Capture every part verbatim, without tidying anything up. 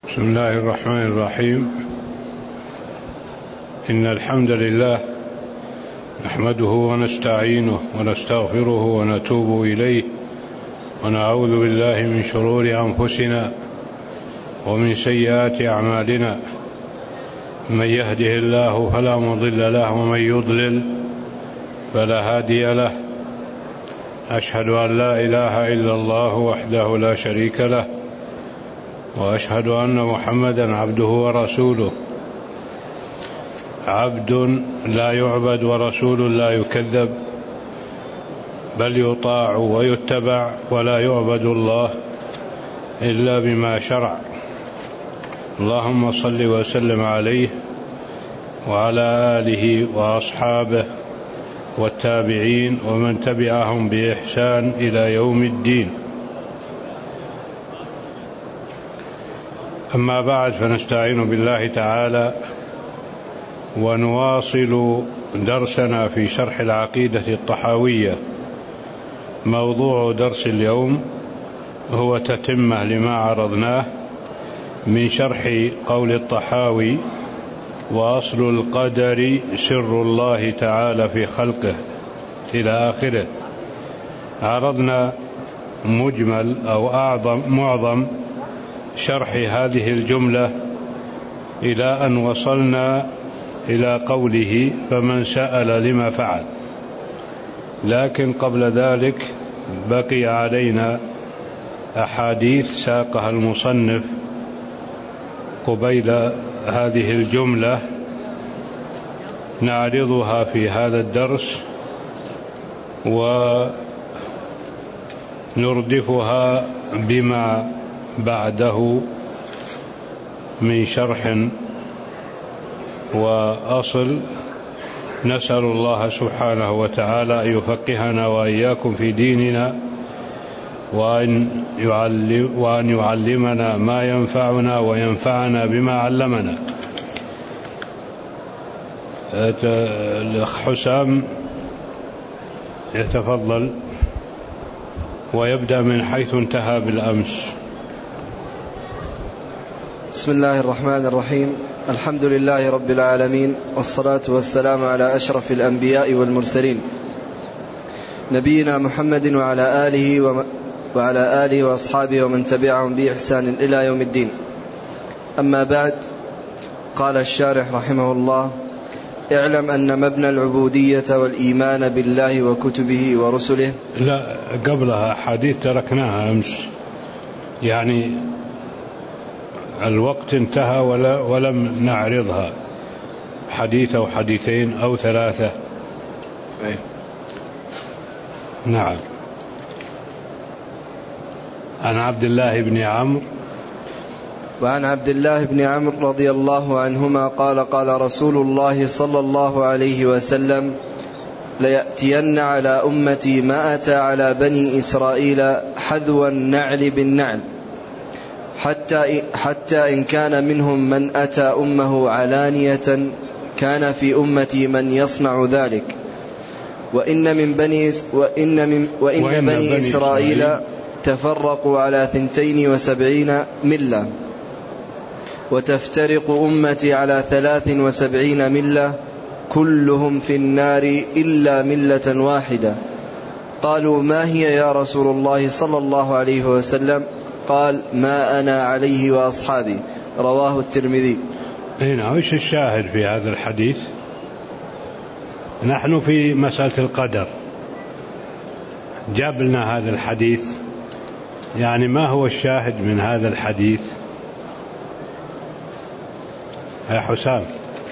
بسم الله الرحمن الرحيم. إن الحمد لله نحمده ونستعينه ونستغفره ونتوب إليه ونعوذ بالله من شرور أنفسنا ومن سيئات أعمالنا. من يهده الله فلا مضل له ومن يضلل فلا هادي له. أشهد أن لا إله إلا الله وحده لا شريك له، وأشهد أن محمدا عبده ورسوله، عبد لا يعبد ورسول لا يكذب، بل يطاع ويتبع، ولا يعبد الله إلا بما شرع. اللهم صل وسلم عليه وعلى آله وأصحابه والتابعين ومن تبعهم بإحسان إلى يوم الدين. أما بعد، فنستعين بالله تعالى ونواصل درسنا في شرح العقيدة الطحاوية. موضوع درس اليوم هو تتمة لما عرضناه من شرح قول الطحاوي: وأصل القدر سر الله تعالى في خلقه، إلى آخره. عرضنا مجمل أو أعظم معظم شرح هذه الجملة إلى أن وصلنا إلى قوله: فمن سأل لما فعل. لكن قبل ذلك بقي علينا أحاديث ساقها المصنف قبيل هذه الجملة نعرضها في هذا الدرس ونردفها بما بعده من شرح وأصل. نسأل الله سبحانه وتعالى أن يفقهنا وإياكم في ديننا، وأن يعلم وأن يعلمنا ما ينفعنا وينفعنا بما علمنا. الأخ حسام يتفضل ويبدأ من حيث انتهى بالأمس. بسم الله الرحمن الرحيم. الحمد لله رب العالمين، والصلاة والسلام على أشرف الأنبياء والمرسلين، نبينا محمد وعلى آله وم... وعلى آله وأصحابه ومن تبعهم بإحسان إلى يوم الدين. أما بعد، قال الشارح رحمه الله: اعلم أن مبنى العبودية والإيمان بالله وكتبه ورسله. لا، قبلها حديث تركناها أمس، يعني الوقت انتهى ولا ولم نعرضها. حديث أو حديثين أو ثلاثة. أي. نعم. عن عبد الله بن عمرو وعن عبد الله بن عمرو رضي الله عنهما قال: قال رسول الله صلى الله عليه وسلم: ليأتين على أمتي ما أتى على بني إسرائيل حذو النعل بالنعل، حتى, حتى إن كان منهم من أتى أمه علانية كان في أمتي من يصنع ذلك. وإن من بني, وإن من وإن وإن بني, بني إسرائيل تفرقوا على ثنتين وسبعين ملة، وتفترق أمتي على ثلاث وسبعين ملة، كلهم في النار إلا ملة واحدة. قالوا: ما هي يا رسول الله صلى الله عليه وسلم؟ قال: ما أنا عليه وأصحابي. رواه الترمذي. هنا وش الشاهد في هذا الحديث؟ نحن في مسألة القدر، جاب لنا هذا الحديث، يعني ما هو الشاهد من هذا الحديث يا حسام؟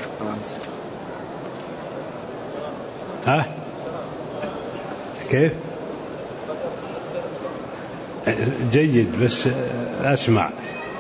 ها كيف؟ جيد، بس أسمع.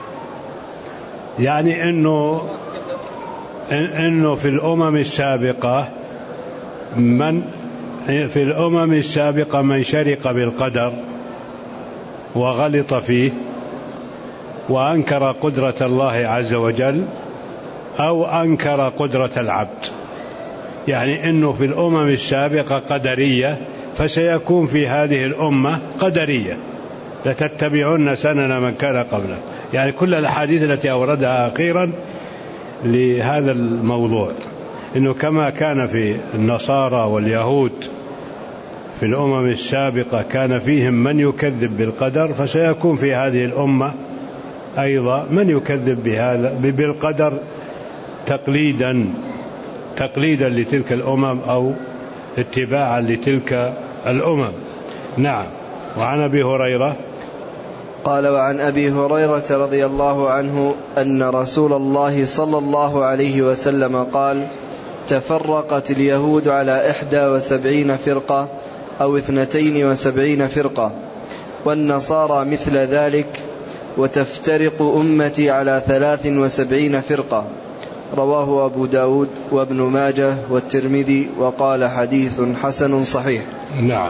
يعني إنه إنه في الأمم السابقة من في الأمم السابقة من شرق بالقدر وغلط فيه وأنكر قدرة الله عز وجل أو أنكر قدرة العبد. يعني إنه في الأمم السابقة قدرية، فسيكون في هذه الأمة قدرية، لتتبعون سنن من كان قبله. يعني كل الأحاديث التي أوردها أخيرا لهذا الموضوع، إنه كما كان في النصارى واليهود في الأمم السابقة كان فيهم من يكذب بالقدر، فسيكون في هذه الأمة أيضا من يكذب بهذا بالقدر تقليدا تقليدا لتلك الأمم أو اتباعا لتلك الأمم. نعم. وعن أبي هريرة قال: وعن أبي هريرة رضي الله عنه أن رسول الله صلى الله عليه وسلم قال: تفرقت اليهود على إحدى وسبعين فرقة أو اثنتين وسبعين فرقة، والنصارى مثل ذلك، وتفترق أمتي على ثلاث وسبعين فرقة. رواه أبو داود وابن ماجه والترمذي، وقال: حديث حسن صحيح. نعم.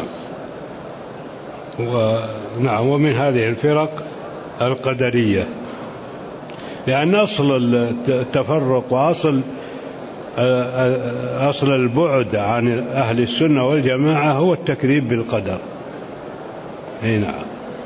ونعم. ومن هذه الفرق القدرية، لأن أصل التفرق وأصل أصل البعد عن أهل السنة والجماعة هو التكذيب بالقدر. أي نعم.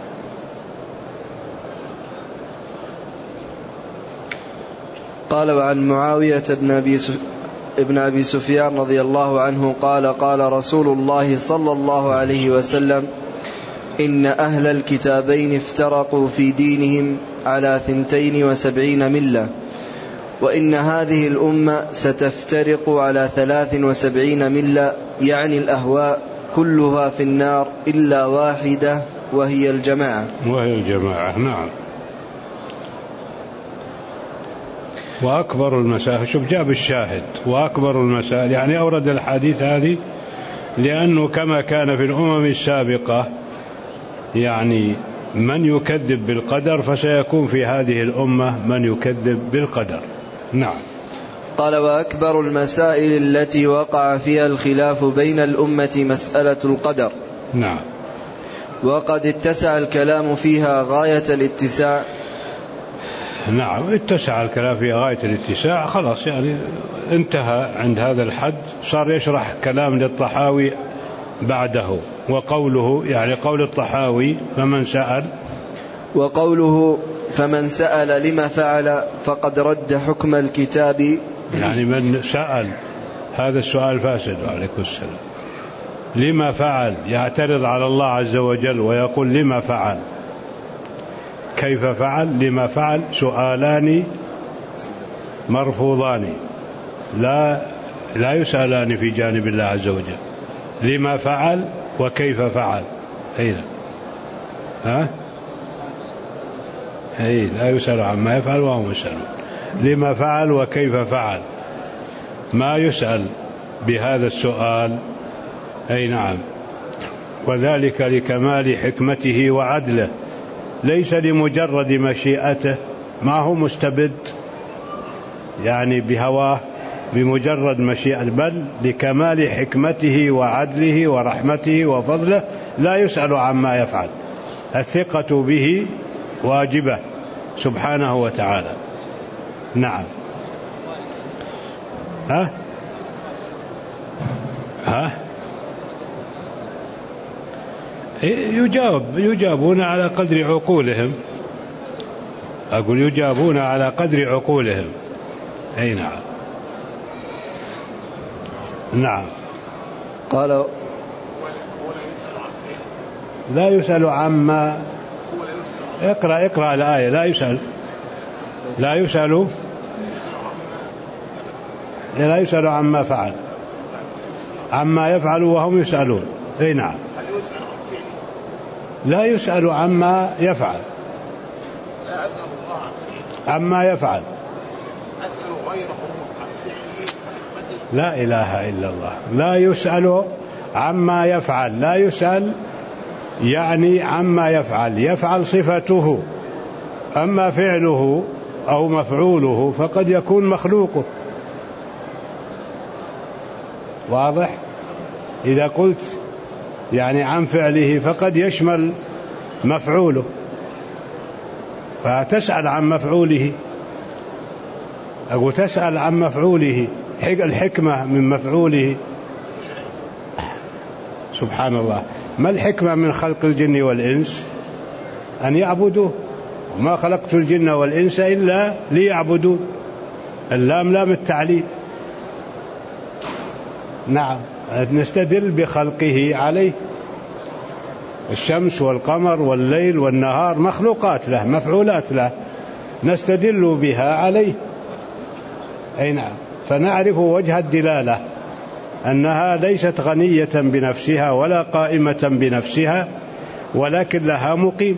قال: وعن معاوية بن أبي ابن أبي سفيان رضي الله عنه قال: قال رسول الله صلى الله عليه وسلم: إن أهل الكتابين افترقوا في دينهم على ثنتين وسبعين ملة، وإن هذه الأمة ستفترق على ثلاث وسبعين ملة، يعني الأهواء، كلها في النار إلا واحدة وهي الجماعة. وهي الجماعة. نعم. وأكبر المسائل، شوف جاب الشاهد، وأكبر المسائل، يعني أورد الحديث هذه لأنه كما كان في الأمم السابقة يعني من يكذب بالقدر، فسيكون في هذه الأمة من يكذب بالقدر. نعم. قال: وأكبر المسائل التي وقع فيها الخلاف بين الأمة مسألة القدر. نعم. وقد اتسع الكلام فيها غاية الاتساع. نعم، اتسع الكلام فيها غاية الاتساع، خلاص يعني انتهى عند هذا الحد، صار يشرح كلام للطحاوي بعده. وقوله يعني قول الطحاوي: فمن سأل، وقوله: فمن سأل لما فعل فقد رد حكم الكتاب، يعني من سأل هذا السؤال فاسد. عليكم السلام. لما فعل، يعترض على الله عز وجل ويقول لما فعل، كيف فعل، لما فعل، سؤالان مرفوضان لا لا يسألان في جانب الله عز وجل. لما فعل وكيف فعل. هنا ها هي لا يسأل عما يفعل وهم يسألون. لما فعل وكيف فعل، ما يسأل بهذا السؤال. أي نعم. وذلك لكمال حكمته وعدله، ليس لمجرد مشيئته، ما هو مستبد يعني بهواه بمجرد مشيئة، بل لكمال حكمته وعدله ورحمته وفضله، لا يسأل عما يفعل. الثقة به واجبة سبحانه وتعالى. نعم. ها ها يجاب يجابون على قدر عقولهم، أقول يجابون على قدر عقولهم. أي نعم. نعم. قال: لا يسأل عما، اقرأ اقرأ الآية. لا يسأل لا يسأل لا يسأل عما فعل، عما يفعل وهم يسألون. أي نعم. لا يسأل عما يفعل، لا أسأل الله عن فعله، عما يفعل أسأل غيره عن فعله وحكمته. لا إله إلا الله. لا يسأل عما يفعل، لا يسأل يعني عما يفعل، يفعل صفته، أما فعله أو مفعوله فقد يكون مخلوقه. واضح؟ إذا قلت يعني عن فعله فقد يشمل مفعوله، فتسأل عن مفعوله. أقول تسأل عن مفعوله، الحكمة من مفعوله. سبحان الله. ما الحكمة من خلق الجن والإنس؟ أن يعبدوه. وما خلقت الجن والإنس إلا ليعبدون. اللام لام التعليل. نعم، نستدل بخلقه عليه. الشمس والقمر والليل والنهار مخلوقات له، مفعولات له، نستدل بها عليه. أي نعم، فنعرف وجه الدلالة أنها ليست غنية بنفسها ولا قائمة بنفسها، ولكن لها مقيم،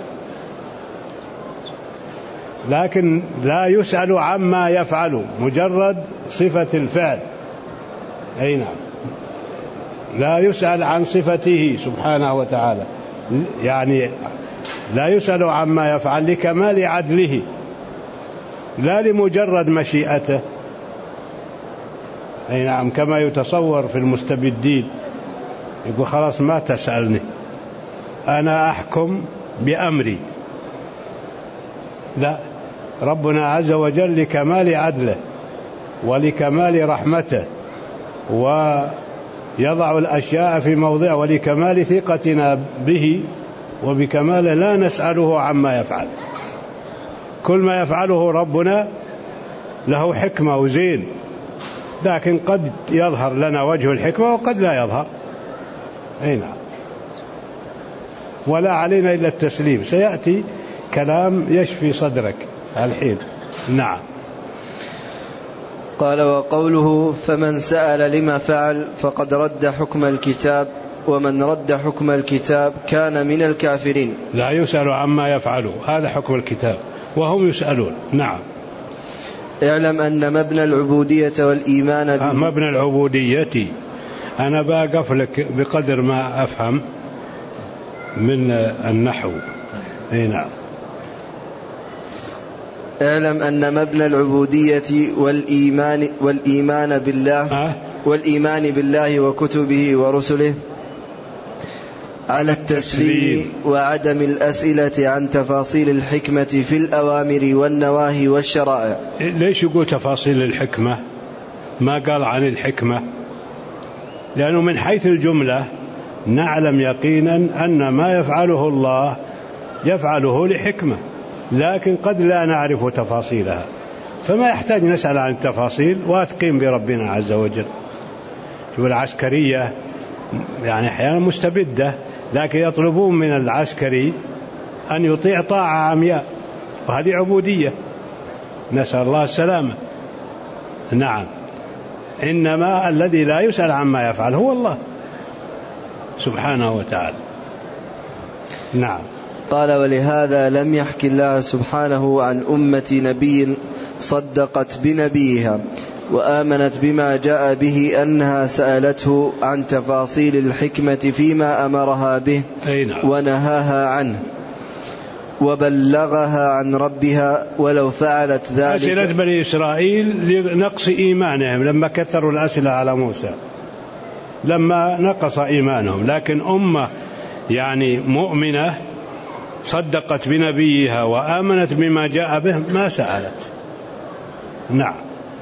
لكن لا يسأل عما يفعل، مجرد صفة الفعل. أي نعم، لا يسأل عن صفته سبحانه وتعالى، يعني لا يسأل عما يفعل لكمال عدله، لا لمجرد مشيئته. أي نعم، كما يتصور في المستبدين، يقول خلاص ما تسألني، أنا أحكم بأمري. لا، ربنا عز وجل لكمال عدله ولكمال رحمته ويضع الأشياء في موضع، ولكمال ثقتنا به وبكمال لا نسأله عما يفعل. كل ما يفعله ربنا له حكمة وزين، لكن قد يظهر لنا وجه الحكمة وقد لا يظهر. أي نعم، ولا علينا إلا التسليم. سيأتي كلام يشفي صدرك الحين. نعم. قال: وقوله فمن سأل لما فعل فقد رد حكم الكتاب، ومن رد حكم الكتاب كان من الكافرين. لا يسأل عما يفعل، هذا حكم الكتاب وهم يسألون. نعم. اعلم أن مبنى العبودية والإيمان به. مبنى العبودية أنا بقف لك بقدر ما أفهم من النحو. أي نعم. اعلم أن مبنى العبودية والإيمان والإيمان بالله أه؟ والإيمان بالله وكتبه ورسله على التسليم وعدم الأسئلة عن تفاصيل الحكمة في الأوامر والنواهي والشرائع. ليش يقول تفاصيل الحكمة ما قال عن الحكمة؟ لأنه من حيث الجملة نعلم يقينا أن ما يفعله الله يفعله لحكمة، لكن قد لا نعرف تفاصيلها، فما يحتاج نسأل عن التفاصيل واتقين بربنا عز وجل. والعسكرية يعني أحيانا مستبدة، لكن يطلبون من العسكري أن يطيع طاعة عمياء، وهذه عبودية، نسأل الله السلامة. نعم، إنما الذي لا يسأل عما يفعل هو الله سبحانه وتعالى. نعم. قال: ولهذا لم يحكي الله سبحانه عن أمة نبي صدقت بنبيها وآمنت بما جاء به أنها سألته عن تفاصيل الحكمة فيما أمرها به ونهاها عنه وبلغها عن ربها ولو فعلت ذلك. أسئلة بني إسرائيل لنقص إيمانهم لما كثروا الأسئلة على موسى، لما نقص إيمانهم، لكن أمة يعني مؤمنة صدقت بنبيها وآمنت بما جاء به ما سألت. نعم.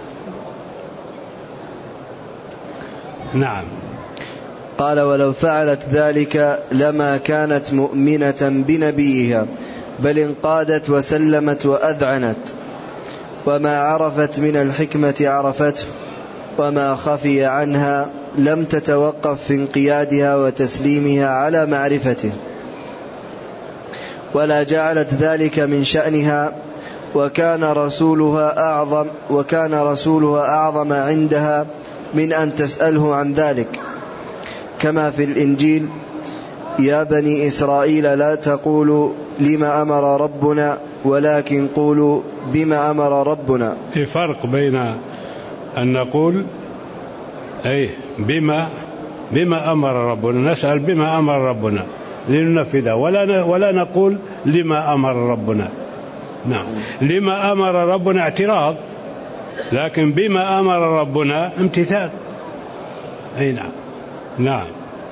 نعم. قال: ولو فعلت ذلك لما كانت مؤمنة بنبيها، بل انقادت وسلمت وأذعنت، وما عرفت من الحكمة عرفته، وما خفي عنها لم تتوقف في انقيادها وتسليمها على معرفته، ولا جعلت ذلك من شأنها، وكان رسولها أعظم وكان رسولها أعظم عندها من أن تسأله عن ذلك، كما في الإنجيل: يا بني إسرائيل لا تقولوا لما أمر ربنا ولكن قولوا بما أمر ربنا. في فرق بين أن نقول أي بما بما أمر ربنا، نسأل بما أمر ربنا لننفذه، ولا ولا نقول لما أمر ربنا. نعم، لما أمر ربنا اعتراض، لكن بما أمر ربنا امتثال. أي نعم. نعم.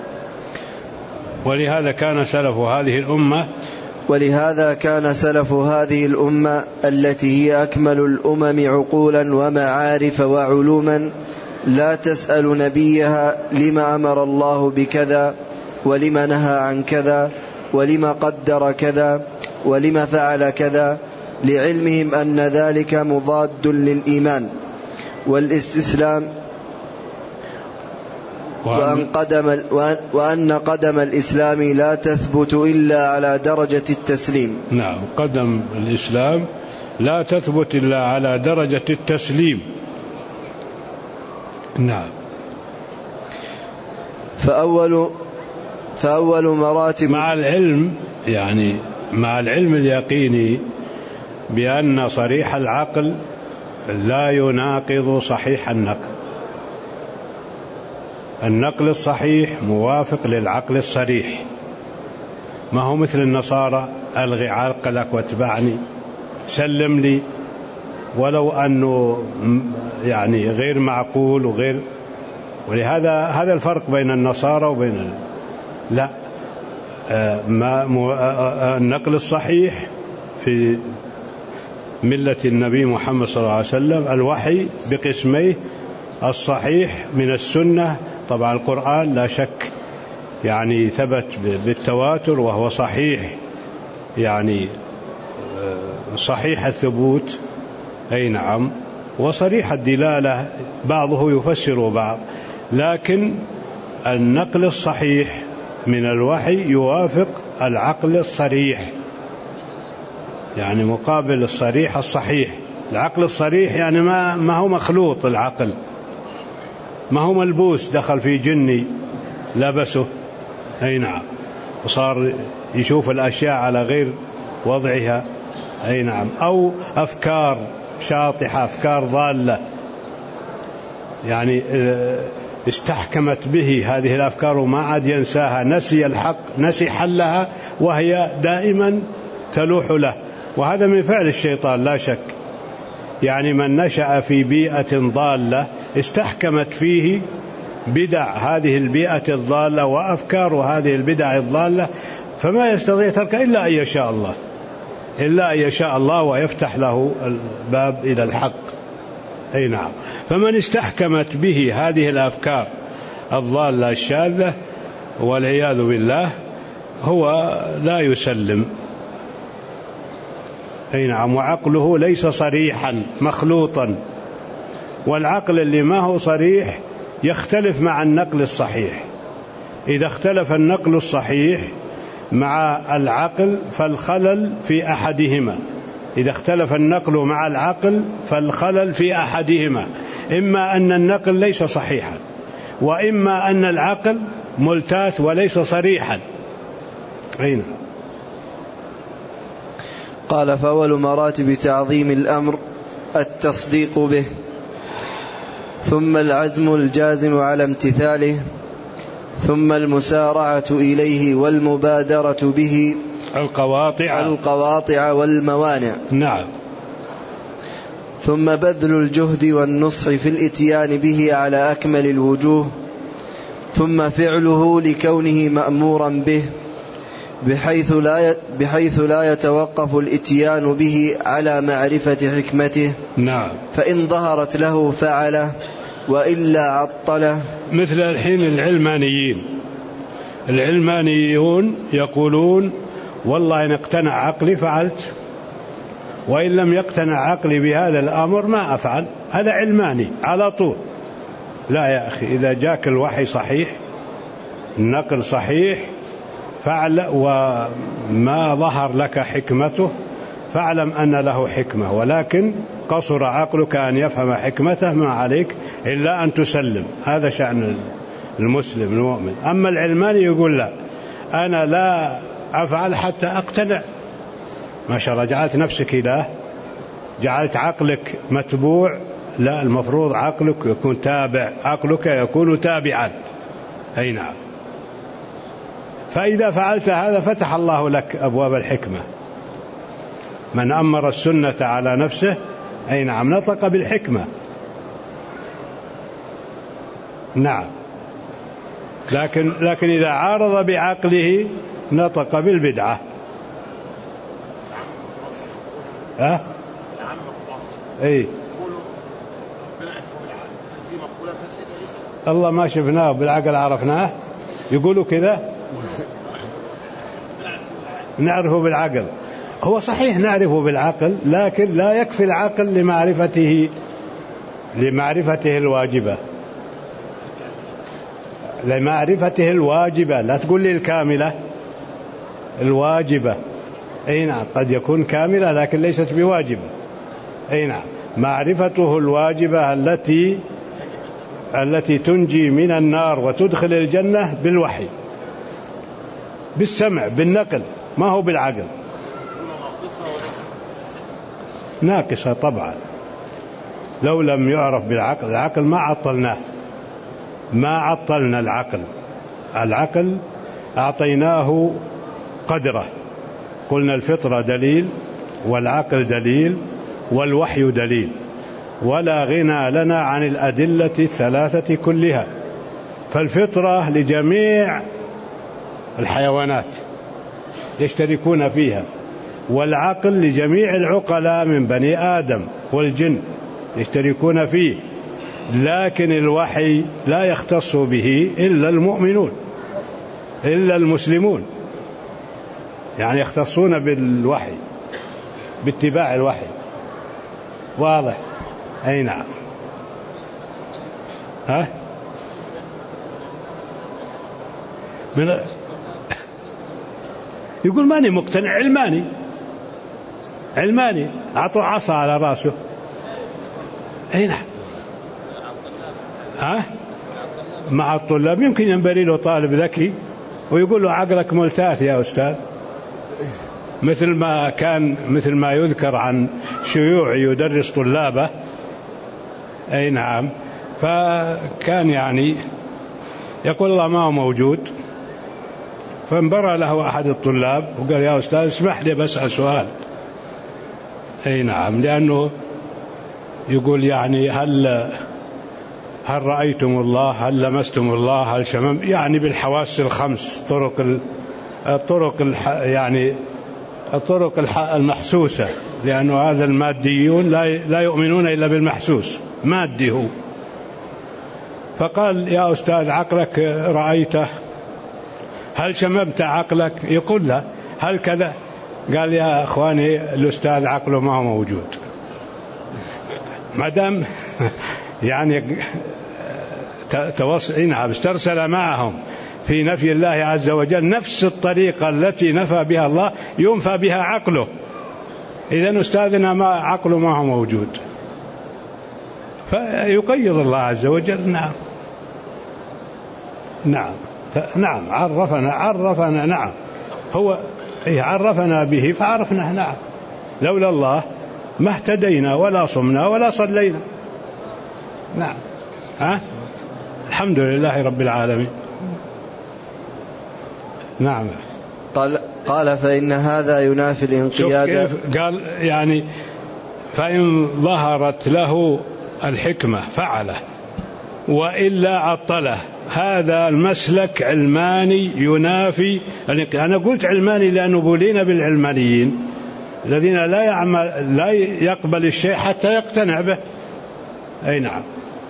ولهذا كان سلف هذه الأمة ولهذا كان سلف هذه الأمة التي هي أكمل الأمم عقولا ومعارف وعلوما لا تسأل نبيها لما أمر الله بكذا ولما نهى عن كذا ولما قدر كذا، ولم فعل كذا، لعلمهم أن ذلك مضاد للإيمان والاستسلام، وأن, قدم وأن قدم الإسلام لا تثبت إلا على درجة التسليم. نعم، قدم الإسلام لا تثبت إلا على درجة التسليم. نعم. فأول فأول مراتب، مع العلم يعني مع العلم اليقيني بأن صريح العقل لا يناقض صحيح النقل. النقل الصحيح موافق للعقل الصريح، ما هو مثل النصارى ألغي عقلك واتبعني، سلم لي، ولو أنه يعني غير معقول وغير. ولهذا هذا الفرق بين النصارى وبين ال... لا ما النقل الصحيح في ملة النبي محمد صلى الله عليه وسلم الوحي بقسميه: الصحيح من السنة، طبعا القرآن لا شك يعني ثبت بالتواتر وهو صحيح، يعني صحيح الثبوت، أي نعم، وصريح الدلالة، بعضه يفسر بعض، لكن النقل الصحيح من الوحي يوافق العقل الصريح، يعني مقابل الصريح الصحيح. العقل الصريح يعني ما ما هو مخلوط، العقل ما هو ملبوس، دخل في جني لبسه، أي نعم، وصار يشوف الأشياء على غير وضعها، أي نعم، أو أفكار شاطحة، أفكار ضالة، يعني استحكمت به هذه الأفكار وما عاد ينساها، نسي الحق، نسي حلها، وهي دائما تلوح له، وهذا من فعل الشيطان لا شك. يعني من نشأ في بيئة ضالة استحكمت فيه بدع هذه البيئة الضالة وأفكار هذه البدع الضالة، فما يستطيع ترك إلا أن يشاء الله، إلا أن يشاء الله ويفتح له الباب إلى الحق، أي نعم. فمن استحكمت به هذه الأفكار الضالة الشاذة والعياذ بالله هو لا يسلم، أي نعم، وعقله ليس صريحا، مخلوطا، والعقل اللي ما هو صريح يختلف مع النقل الصحيح. إذا اختلف النقل الصحيح مع العقل فالخلل في أحدهما، إذا اختلف النقل مع العقل فالخلل في أحدهما، إما أن النقل ليس صحيحا، وإما أن العقل ملتاث وليس صريحا. أين؟ قال: فأول مراتب تعظيم الأمر التصديق به، ثم العزم الجازم على امتثاله، ثم المسارعة إليه والمبادرة به، القواطع القواطع والموانع. نعم. ثم بذل الجهد والنصح في الإتيان به على أكمل الوجوه، ثم فعله لكونه مأمورا به، بحيث لا بحيث لا يتوقف الإتيان به على معرفة حكمته. نعم. فإن ظهرت له فعله وإلا عطله. مثل الحين العلمانيين، العلمانيون يقولون: والله إن اقتنع عقلي فعلت، وإن لم يقتنع عقلي بهذا الأمر ما أفعل. هذا علماني على طول. لا يا أخي، إذا جاك الوحي صحيح، النقل صحيح، فعل، وما ظهر لك حكمته فاعلم أن له حكمة، ولكن قصر عقلك أن يفهم حكمته، ما عليك إلا أن تسلم. هذا شأن المسلم المؤمن. أما العلماني يقول: لا، أنا لا أفعل حتى أقتنع. ما شاء الله، جعلت نفسك إله، جعلت عقلك متبوع. لا، المفروض عقلك يكون تابع، عقلك يكون تابعا، أي نعم. فإذا فعلت هذا فتح الله لك أبواب الحكمة. من أمر السنة على نفسه، أي نعم، نطق بالحكمة. نعم. لكن لكن إذا عارض بعقله نطق بالبدعة. ها؟ أي. الله ما شفناه بالعقل عرفناه، يقولوا كذا. نعرفه بالعقل. هو صحيح نعرفه بالعقل، لكن لا يكفي العقل لمعرفته لمعرفته الواجبة لمعرفته الواجبة لا تقول لي الكاملة، الواجبة. أي نعم، قد يكون كاملة لكن ليست بواجبة. أي نعم، معرفته الواجبة التي التي تنجي من النار وتدخل الجنة بالوحي، بالسمع، بالنقل، ما هو بالعقل. ناقصة طبعا، لو لم يعرف بالعقل، العقل ما عطلناه، ما عطلنا العقل. العقل أعطيناه قدره، قلنا الفطرة دليل، والعقل دليل، والوحي دليل، ولا غنى لنا عن الأدلة الثلاثة كلها. فالفطرة لجميع الحيوانات يشتركون فيها، والعقل لجميع العقلاء من بني آدم والجن يشتركون فيه، لكن الوحي لا يختص به إلا المؤمنون، إلا المسلمون، يعني يختصون بالوحي، باتباع الوحي. واضح؟ أي نعم. ها؟ من يقول ماني مقتنع، علماني علماني أعطوا عصا على رأسه. أي نعم. ها؟ مع الطلاب يمكن ينبري له طالب ذكي ويقول له عقلك ملتاث يا أستاذ، مثل ما كان مثل ما يذكر عن شيوعي يدرس طلابه. أي نعم، فكان يعني يقول الله ما هو موجود، فانبرى له أحد الطلاب وقال يا أستاذ اسمح لي بسأل سؤال. أي نعم، لأنه يقول يعني هل هل رأيتم الله، هل لمستم الله، هل شمم، يعني بالحواس الخمس، طرق ال... الطرق الح... يعني الطرق الح... المحسوسة، لأنه هذا الماديون لا لا يؤمنون إلا بالمحسوس، مادي هو. فقال يا أستاذ عقلك رأيته، هل شممت عقلك؟ يقول لا. هل كذا؟ قال يا أخواني الأستاذ عقله ما هو موجود، ما دام يعني توصينا استرسل معهم في نفي الله عز وجل نفس الطريقة التي نفى بها الله ينفى بها عقله. إذن أستاذنا ما عقله ما هو موجود، فيقيض الله عز وجل. نعم نعم نعم عرفنا عرفنا نعم هو عرفنا به فعرفنا. نعم، لولا الله ما اهتدينا ولا صمنا ولا صلينا. نعم. ها؟ الحمد لله رب العالمين. نعم. قال قال فإن هذا ينافي الانقياد. قال يعني فإن ظهرت له الحكمة فعله وإلا عطله. هذا المسلك علماني ينافي. أنا قلت علماني لأنه بولينا بالعلمانيين الذين لا يعمل لا يقبل الشيء حتى يقتنع به. أي نعم.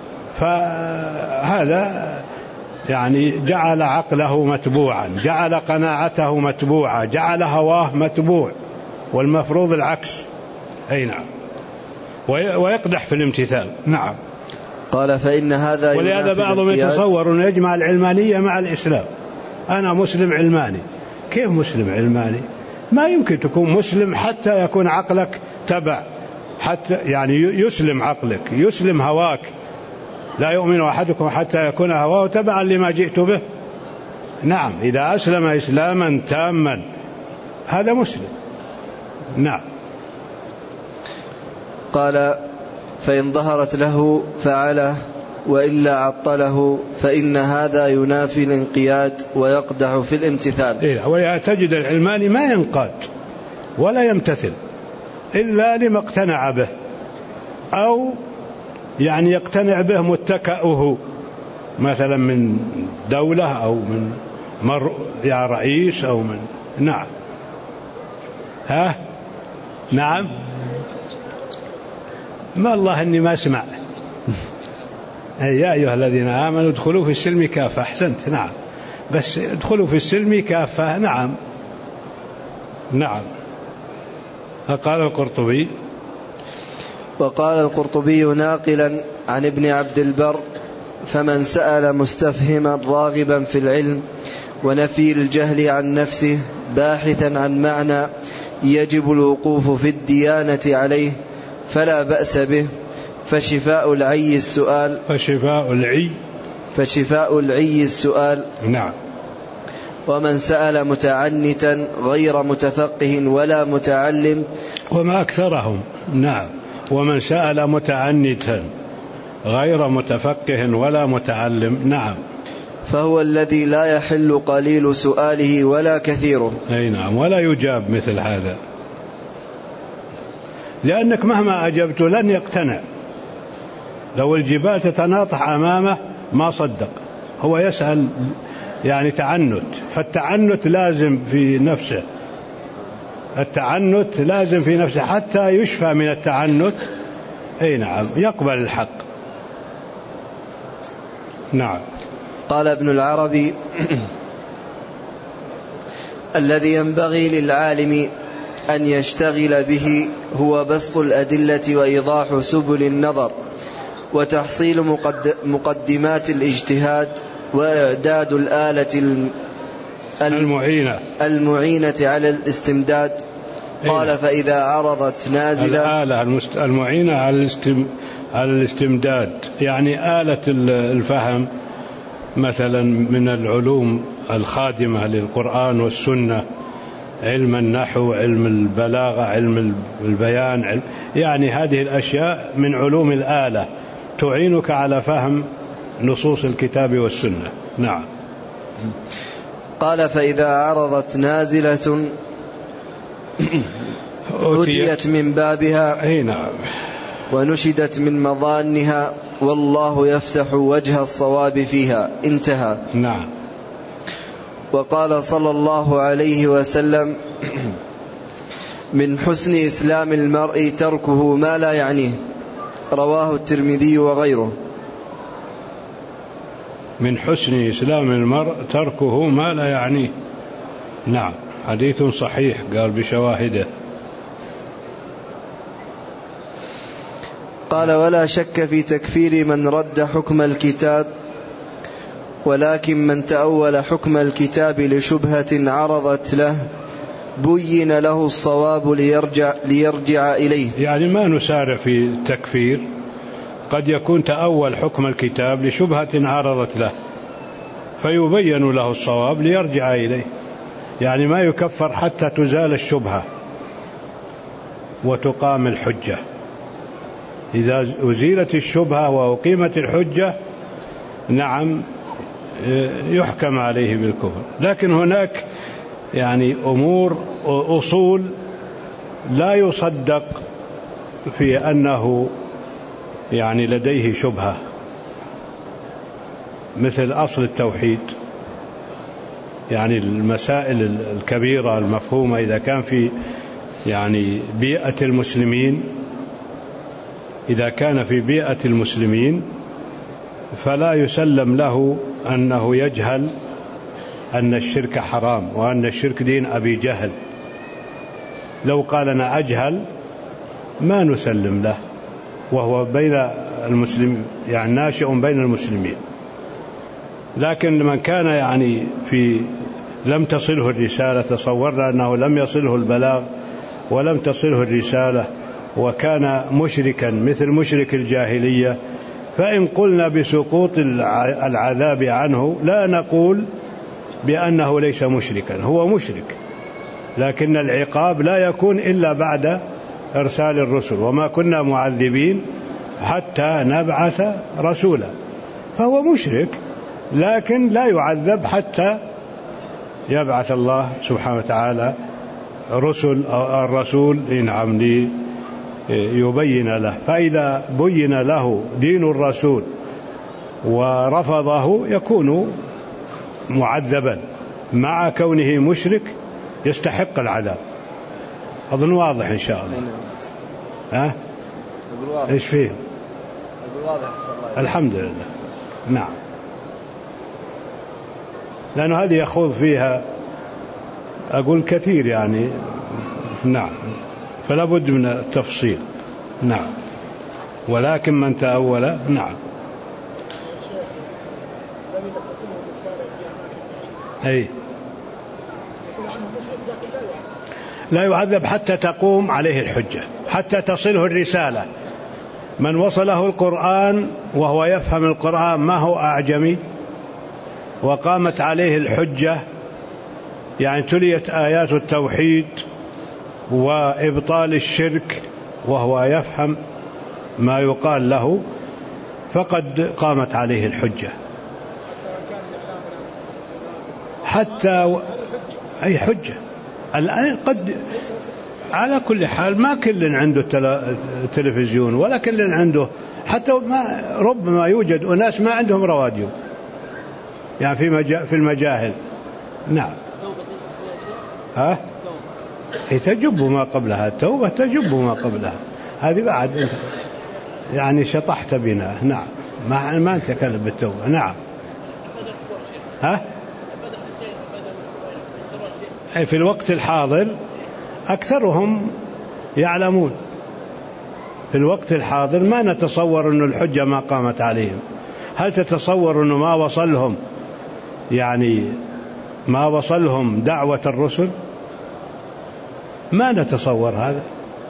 فهذا يعني جعل عقله متبوعا، جعل قناعته متبوعة، جعل هواه متبوع، والمفروض العكس. أي نعم، ويقدح في الامتثال. نعم. قال فإن هذا ولهذا بعضهم يتصور أن يجمع العلمانية مع الإسلام. أنا مسلم علماني. كيف مسلم علماني؟ ما يمكن تكون مسلم حتى يكون عقلك تبع، حتى يعني يسلم عقلك، يسلم هواك. لا يؤمن أحدكم حتى يكون هواه تبعا لما جئت به. نعم، إذا أسلم إسلاما تاما هذا مسلم. نعم. قال فإن ظهرت له فعله وإلا عطله، فإن هذا ينافي الانقياد ويقدح في الامتثال. إيه، وتجد العلماني ما ينقاد ولا يمتثل إلا لما اقتنع به، أو يعني يقتنع به متكأه مثلا من دولة أو من مر يا رئيس أو من. نعم. ها؟ نعم. ما الله إني ما أسمع. يا أيها الذين آمنوا ادخلوا في السلم كافة. أحسنت. نعم، بس ادخلوا في السلم كافة. نعم نعم قال القرطبي. وقال القرطبي ناقلا عن ابن عبد البر: فمن سأل مستفهما راغبا في العلم ونفي الجهل عن نفسه باحثا عن معنى يجب الوقوف في الديانة عليه فلا بأس به، فشفاء العي السؤال فشفاء العي فشفاء العي السؤال. نعم. ومن سأل متعنتا غير متفقه ولا متعلم، وما أكثرهم. نعم. ومن سأل متعنتا غير متفقه ولا متعلم، نعم، فهو الذي لا يحل قليل سؤاله ولا كثيره. أي نعم. ولا يجاب مثل هذا، لأنك مهما أجبت لن يقتنع. لو الجبال تتناطح أمامه ما صدق. هو يسأل يعني تعنت، فالتعنت لازم في نفسه، التعنت لازم في نفسه حتى يشفى من التعنت. أي نعم، يقبل الحق. نعم. قال ابن العربي: الذي ينبغي للعالم أن يشتغل به هو بسط الأدلة وإيضاح سبل النظر وتحصيل مقدمات الاجتهاد وإعداد الآلة المعينة المعينة على الاستمداد. قال: فإذا عرضت نازلة الآلة المعينة على الاستمداد، يعني آلة الفهم مثلا من العلوم الخادمة للقرآن والسنة، علم النحو، علم البلاغة، علم البيان، علم يعني هذه الأشياء من علوم الآلة تعينك على فهم نصوص الكتاب والسنة. نعم. قال: فإذا عرضت نازلة أتيت من بابها. أي نعم. ونشدت من مظانها والله يفتح وجه الصواب فيها. انتهى. نعم. وقال صلى الله عليه وسلم: من حسن إسلام المرء تركه ما لا يعنيه. رواه الترمذي وغيره. من حسن إسلام المرء تركه ما لا يعنيه. نعم، حديث صحيح قال بشواهده. قال: ولا شك في تكفير من رد حكم الكتاب، ولكن من تأول حكم الكتاب لشبهة عرضت له بين له الصواب ليرجع, ليرجع إليه. يعني ما نسارع في التكفير، قد يكون تأول حكم الكتاب لشبهة عرضت له فيبين له الصواب ليرجع إليه، يعني ما يكفر حتى تزال الشبهة وتقام الحجة. إذا أزيلت الشبهة وأقيمت الحجة نعم يحكم عليه بالكفر. لكن هناك يعني أمور أصول لا يصدق في أنه يعني لديه شبهة، مثل أصل التوحيد، يعني المسائل الكبيرة المفهومة إذا كان في يعني بيئة المسلمين إذا كان في بيئة المسلمين فلا يسلم له أنه يجهل أن الشرك حرام وأن الشرك دين أبي جهل. لو قال أنا أجهل ما نسلم له، وهو بين المسلمين يعني ناشئ بين المسلمين. لكن من كان يعني في لم تصله الرسالة، تصورنا أنه لم يصله البلاغ ولم تصله الرسالة وكان مشركا مثل مشرك الجاهلية، فإن قلنا بسقوط العذاب عنه لا نقول بأنه ليس مشركا، هو مشرك، لكن العقاب لا يكون إلا بعد إرسال الرسل، وما كنا معذبين حتى نبعث رسولا. فهو مشرك لكن لا يعذب حتى يبعث الله سبحانه وتعالى رسل الرسول نعم ليبين له. فإذا بين له دين الرسول ورفضه يكون معذبا مع كونه مشرك يستحق العذاب. أظن واضح إن شاء الله. ها؟ إيش فيه؟ الحمد لله. نعم. لأنه هذه يخوض فيها أقول كثير يعني. نعم. فلا بد من التفصيل. نعم. ولكن من تأول نعم أي لا يعذب حتى تقوم عليه الحجة، حتى تصله الرسالة. من وصله القرآن وهو يفهم القرآن ما هو أعجمي وقامت عليه الحجة، يعني تليت آيات التوحيد وإبطال الشرك وهو يفهم ما يقال له، فقد قامت عليه الحجة. حتى أي حجة الآن قد على كل حال ما كل عنده تلفزيون ولا كل عنده، حتى ما ربما يوجد أناس ما عندهم رواديو يعني في مجا في المجاهل. نعم. ها هي تجب ما قبلها، التوبة تجب ما قبلها، هذه بعد يعني شطحت بنا. نعم ما ما نتكلم بالتوبة. نعم. ها في الوقت الحاضر أكثرهم يعلمون، في الوقت الحاضر ما نتصور أن الحجة ما قامت عليهم. هل تتصور أنه ما وصلهم يعني ما وصلهم دعوة الرسل؟ ما نتصور هذا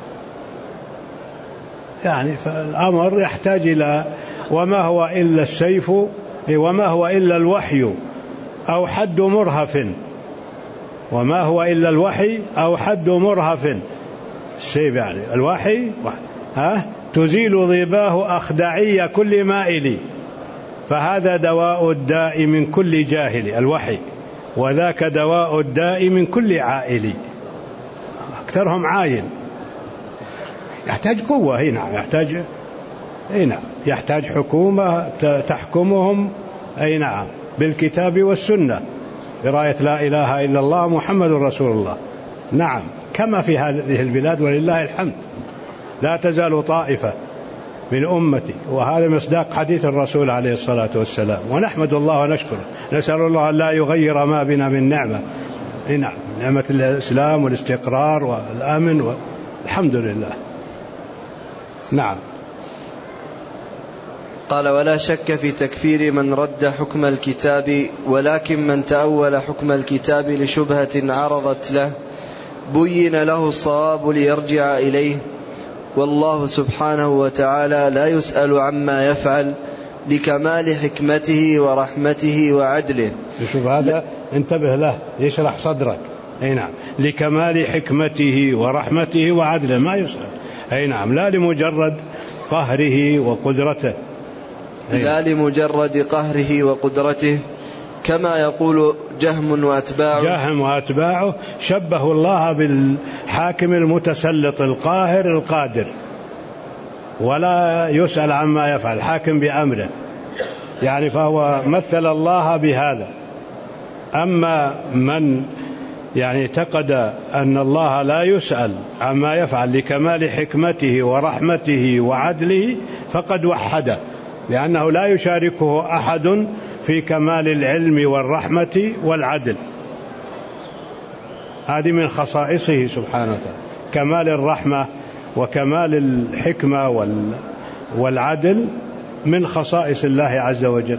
يعني. فالأمر يحتاج إلى وما هو إلا السيف وما هو إلا الوحي أو حد مرهف، وما هو إلا الوحي أو حد مرهف. السيف يعني الوحي ها تزيل ضباه أخدعي كل مائل، فهذا دواء الداء من كل جاهل الوحي، وذاك دواء الداء من كل عائل. أكثرهم عاين، يحتاج قوة هنا، يحتاج هنا يحتاج حكومة تحكمهم أي نعم بالكتاب والسنة برأية لا إله إلا الله محمد رسول الله. نعم كما في هذه البلاد ولله الحمد لا تزال طائفة من أمتي، وهذا مصداق حديث الرسول عليه الصلاة والسلام، ونحمد الله ونشكره، نسأل الله أن لا يغير ما بنا من نعمة. نعم نعمة الإسلام والاستقرار والأمن والحمد لله. نعم. قال ولا شك في تكفير من رد حكم الكتاب، ولكن من تأول حكم الكتاب لشبهة عرضت له بين له الصواب ليرجع إليه، والله سبحانه وتعالى لا يسأل عما يفعل لكمال حكمته ورحمته وعدله. شوف هذا انتبه له يشرح صدرك. أي نعم لكمال حكمته ورحمته وعدله ما يسأل. أي نعم لا لمجرد قهره وقدرته، لا لمجرد قهره وقدرته، كما يقول جهم وأتباعه. جهم وأتباعه شبهوا الله بالحاكم المتسلط القاهر القادر، ولا يسأل عما يفعل، حاكم بأمره يعني، فهو مثل الله بهذا. أما من يعني اعتقد أن الله لا يسأل عما يفعل لكمال حكمته ورحمته وعدله فقد وحده، لأنه لا يشاركه أحد في كمال العلم والرحمة والعدل. هذه من خصائصه سبحانه وتعالى، كمال الرحمة وكمال الحكمة والعدل من خصائص الله عز وجل.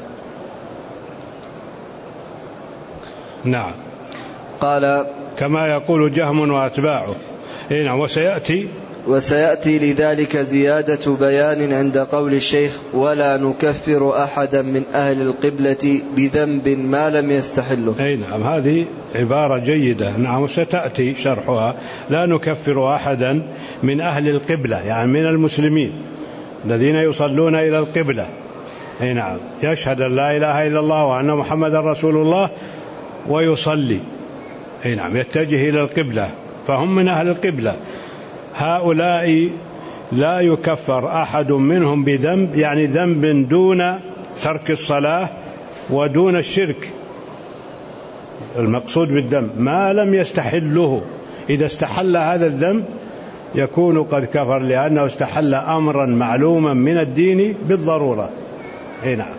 نعم. قال كما يقول جهم وأتباعه. هنا وسيأتي وسيأتي لذلك زيادة بيان عند قول الشيخ ولا نكفر أحدا من أهل القبلة بذنب ما لم يستحله. أي نعم هذه عبارة جيدة. نعم وستأتي شرحها. لا نكفر أحدا من أهل القبلة يعني من المسلمين الذين يصلون إلى القبلة. أي نعم يشهد أن لا إله إلا الله وأن محمد رسول الله ويصلي. أي نعم يتجه إلى القبلة فهم من أهل القبلة. هؤلاء لا يكفر أحد منهم بذنب يعني ذنب دون ترك الصلاة ودون الشرك. المقصود بالذنب ما لم يستحله، إذا استحل هذا الذنب يكون قد كفر لأنه استحل أمرا معلوما من الدين بالضرورة. أي نعم.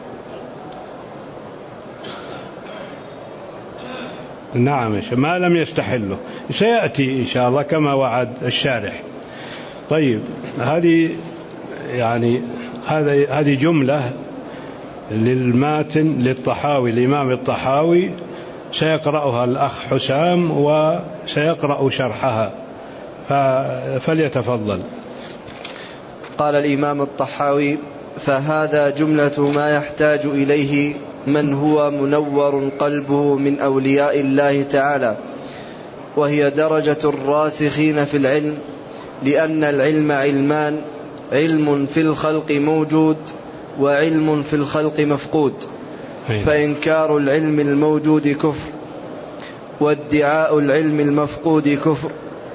نعم ما لم يستحله سيأتي إن شاء الله كما وعد الشارح. طيب هذه يعني هذه هذه جملة للماتن للطحاوي، الإمام الطحاوي سيقرأها الأخ حسام وسيقرأ شرحها، فليتفضل. قال الإمام الطحاوي: فهذا جملة ما يحتاج إليه من هو منور قلبه من أولياء الله تعالى، وهي درجة الراسخين في العلم، لأن العلم علمان: علم في الخلق موجود وعلم في الخلق مفقود، فإنكار العلم الموجود كفر، وادعاء العلم المفقود كفر،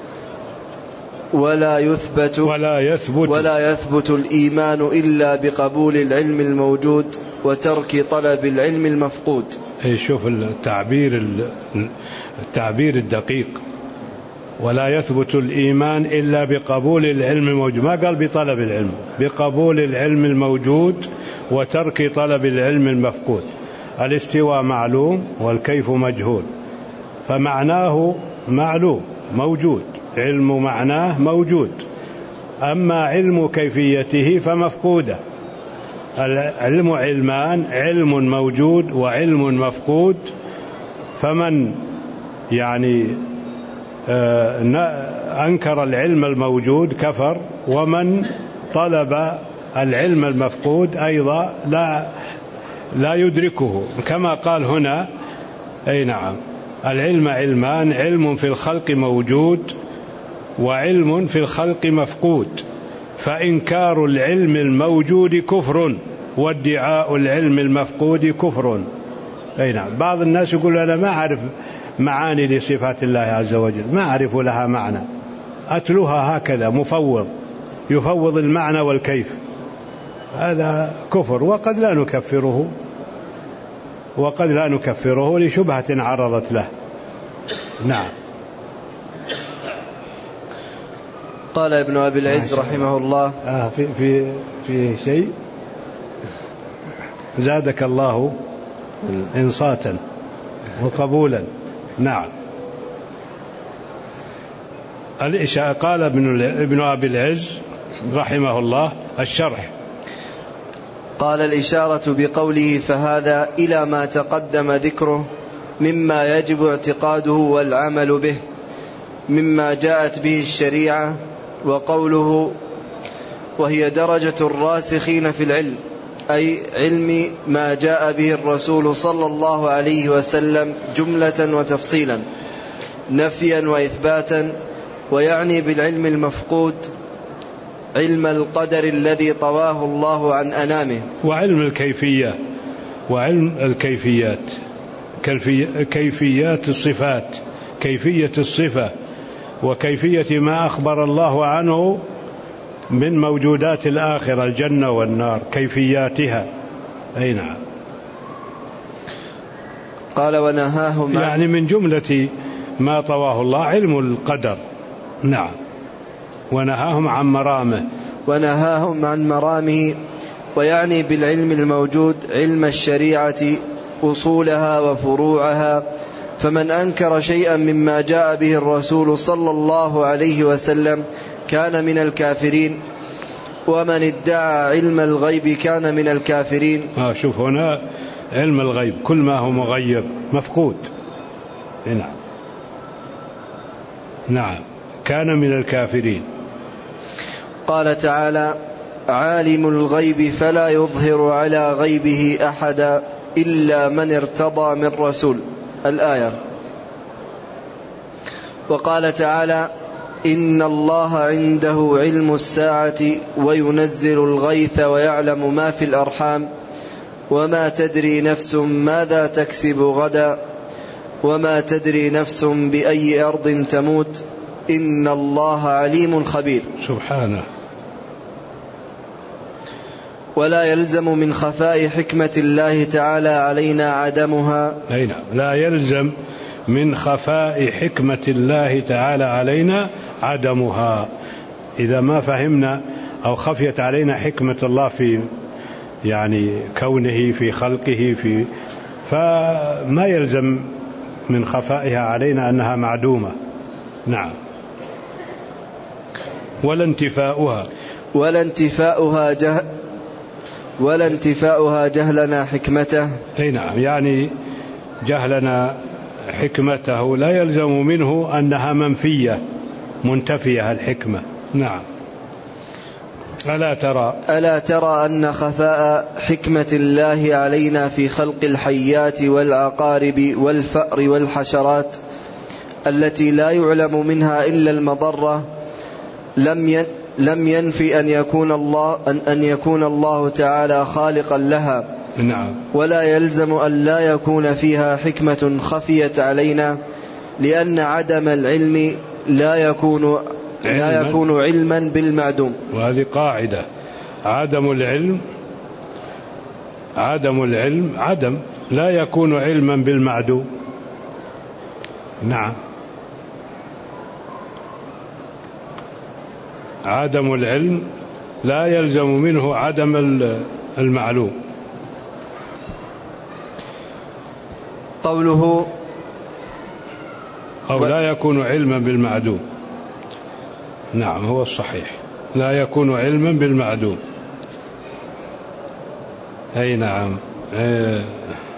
ولا يثبت ولا يثبت ولا يثبت الإيمان إلا بقبول العلم الموجود وترك طلب العلم المفقود. شوف التعبير التعبير الدقيق، ولا يثبت الإيمان إلا بقبول العلم الموجود، ما قال بطلب العلم، بقبول العلم الموجود وترك طلب العلم المفقود. الاستواء معلوم والكيف مجهول، فمعناه معلوم موجود، علم معناه موجود، أما علم كيفيته فمفقودة. العلم علمان: علم موجود وعلم مفقود، فمن يعني أنكر العلم الموجود كفر، ومن طلب العلم المفقود أيضا لا لا يدركه، كما قال هنا. أي نعم، العلم علمان: علم في الخلق موجود وعلم في الخلق مفقود، فإنكار العلم الموجود كفر، وادعاء العلم المفقود كفر. أي نعم. بعض الناس يقول أنا ما أعرف معاني لصفات الله عز وجل، ما أعرف لها معنى، أتلوها هكذا مفوض، يفوض المعنى والكيف، هذا كفر، وقد لا نكفره وقد لا نكفره لشبهة عرضت له. نعم. قال ابن أبي العز رحمه الله: آه في في في شيء زادك الله إنصاتا وقبولا. نعم. قال ابن ابن أبي العز رحمه الله الشرح: قال: الإشارة بقوله فهذا إلى ما تقدم ذكره مما يجب اعتقاده والعمل به، مما جاءت به الشريعة. وقوله وهي درجة الراسخين في العلم، أي علم ما جاء به الرسول صلى الله عليه وسلم جملة وتفصيلا، نفيا وإثباتا. ويعني بالعلم المفقود علم القدر الذي طواه الله عن أنامه، وعلم الكيفية، وعلم الكيفيات، كيفيات الصفات، كيفية الصفة وكيفية ما أخبر الله عنه من موجودات الآخرة، الجنة والنار، كيفياتها. أي نعم. قال: ونهاهم يعني من جملة ما طواه الله علم القدر. نعم. ونهاهم عن مرامه ونهاهم عن مرامه ويعني بالعلم الموجود علم الشريعة أصولها وفروعها. فمن أنكر شيئا مما جاء به الرسول صلى الله عليه وسلم كان من الكافرين، ومن ادعى علم الغيب كان من الكافرين. آه شوف هنا علم الغيب كل ما هو مغيب مفقود. نعم. نعم كان من الكافرين. قال تعالى: عالم الغيب فلا يظهر على غيبه أحدا إلا من ارتضى من رسول، الآية. وقال تعالى: إن الله عنده علم الساعة وينزل الغيث ويعلم ما في الأرحام وما تدري نفس ماذا تكسب غدا وما تدري نفس بأي أرض تموت إن الله عليم خبير. سبحانه. ولا يلزم من خفاء حكمة الله تعالى علينا عدمها. أي نعم. لا يلزم من خفاء حكمة الله تعالى علينا عدمها. إذا ما فهمنا أو خفيت علينا حكمة الله في يعني كونه في خلقه في فما يلزم من خفائها علينا أنها معدومة. نعم. ولا انتفاؤها ولا انتفاؤها جهل ولا انتفاؤها جهلنا حكمته. أي نعم، يعني جهلنا حكمته لا يلزم منه أنها منفية منتفية الحكمة. نعم. ألا ترى ألا ترى أن خفاء حكمة الله علينا في خلق الحيات والعقارب والفأر والحشرات التي لا يعلم منها إلا المضرة لم لم ينفي أن يكون الله أن, أن يكون الله تعالى خالقا لها. نعم. ولا يلزم أن لا يكون فيها حكمة خفيت علينا، لأن عدم العلم لا يكون لا يكون علما بالمعدوم. وهذه قاعدة، عدم العلم عدم العلم عدم لا يكون علما بالمعدوم. نعم. عدم العلم لا يلزم منه عدم المعلوم. قوله أو لا يكون علما بالمعدوم. نعم، هو الصحيح، لا يكون علما بالمعدوم. أي نعم. أي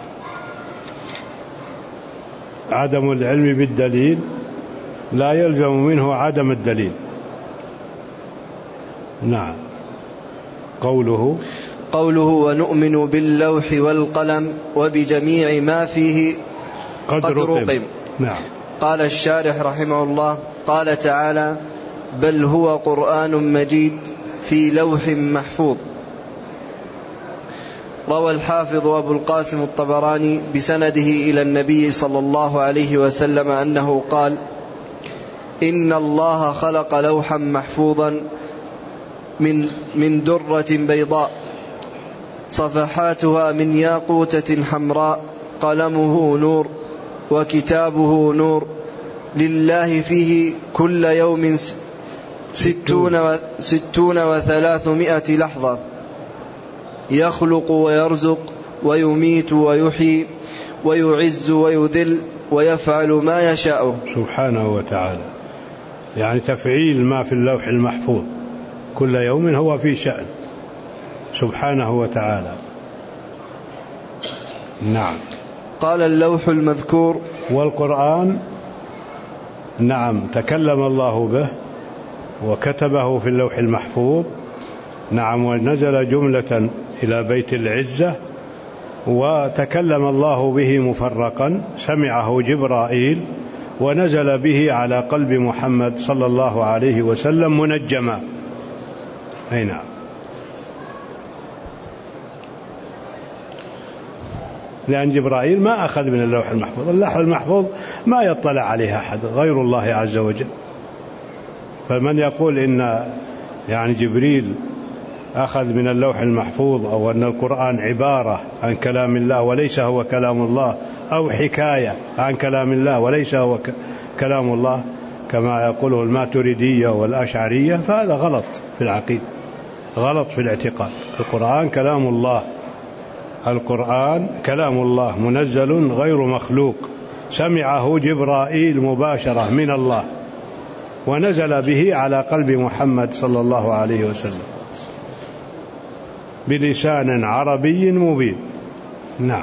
عدم العلم بالدليل لا يلزم منه عدم الدليل. نعم. قوله قوله ونؤمن باللوح والقلم وبجميع ما فيه قد رقم. نعم. قال الشارح رحمه الله قال تعالى بل هو قرآن مجيد في لوح محفوظ. روى الحافظ أبو القاسم الطبراني بسنده إلى النبي صلى الله عليه وسلم أنه قال إن الله خلق لوحا محفوظا من, من درة بيضاء صفحاتها من ياقوتة حمراء قلمه نور وكتابه نور لله فيه كل يوم ستون, و ستون وثلاثمائة لحظة يخلق ويرزق ويميت ويحيي ويعز ويذل ويفعل ما يشاء سبحانه وتعالى. يعني تفعيل ما في اللوح المحفوظ، كل يوم هو في شأن سبحانه وتعالى. نعم. قال اللوح المذكور والقرآن نعم تكلم الله به وكتبه في اللوح المحفوظ. نعم. ونزل جملة إلى بيت العزة وتكلم الله به مفرقا، سمعه جبرائيل ونزل به على قلب محمد صلى الله عليه وسلم منجما. أي نعم. لأن جبرائيل ما أخذ من اللوح المحفوظ، اللوح المحفوظ ما يطلع عليها أحد غير الله عز وجل. فمن يقول إن يعني جبريل أخذ من اللوح المحفوظ أو أن القرآن عبارة عن كلام الله وليس هو كلام الله، أو حكاية عن كلام الله وليس هو كلام الله كما يقوله الماتريدية والأشعرية، فهذا غلط في العقيدة، غلط في الاعتقاد. القرآن كلام الله، القرآن كلام الله منزل غير مخلوق، سمعه جبرائيل مباشرة من الله ونزل به على قلب محمد صلى الله عليه وسلم بلسان عربي مبين. نعم.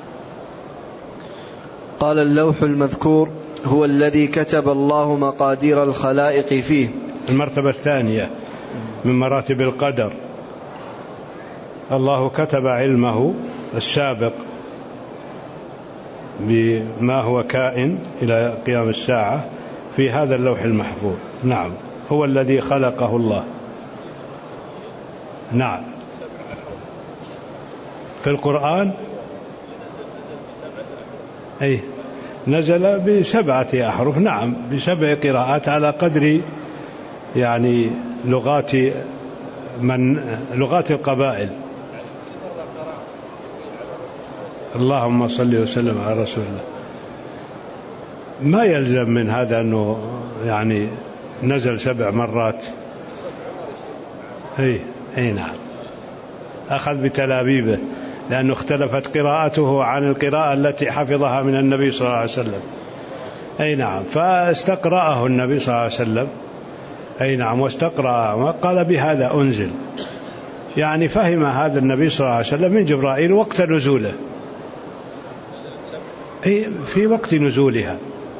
قال اللوح المذكور هو الذي كتب الله مقادير الخلائق فيه. المرتبة الثانية من مراتب القدر، الله كتب علمه السابق بما هو كائن إلى قيام الساعة في هذا اللوح المحفوظ. نعم. هو الذي خلقه الله. نعم. في القرآن أي نزل بسبعة أحرف. نعم، بسبع قراءات على قدر يعني لغات من لغات القبائل. اللهم صل وسلم على رسول الله. ما يلزم من هذا أنه يعني نزل سبع مرات. أي أي نعم، أخذ بتلابيبه لأنه اختلفت قراءته عن القراءة التي حفظها من النبي صلى الله عليه وسلم. أي نعم. فاستقرأه النبي صلى الله عليه وسلم، أي نعم، واستقرأ وقال بهذا أنزل، يعني فهم هذا النبي صلى الله عليه وسلم من جبرائيل وقت نزوله، أي في وقت نزولها.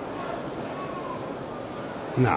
نعم.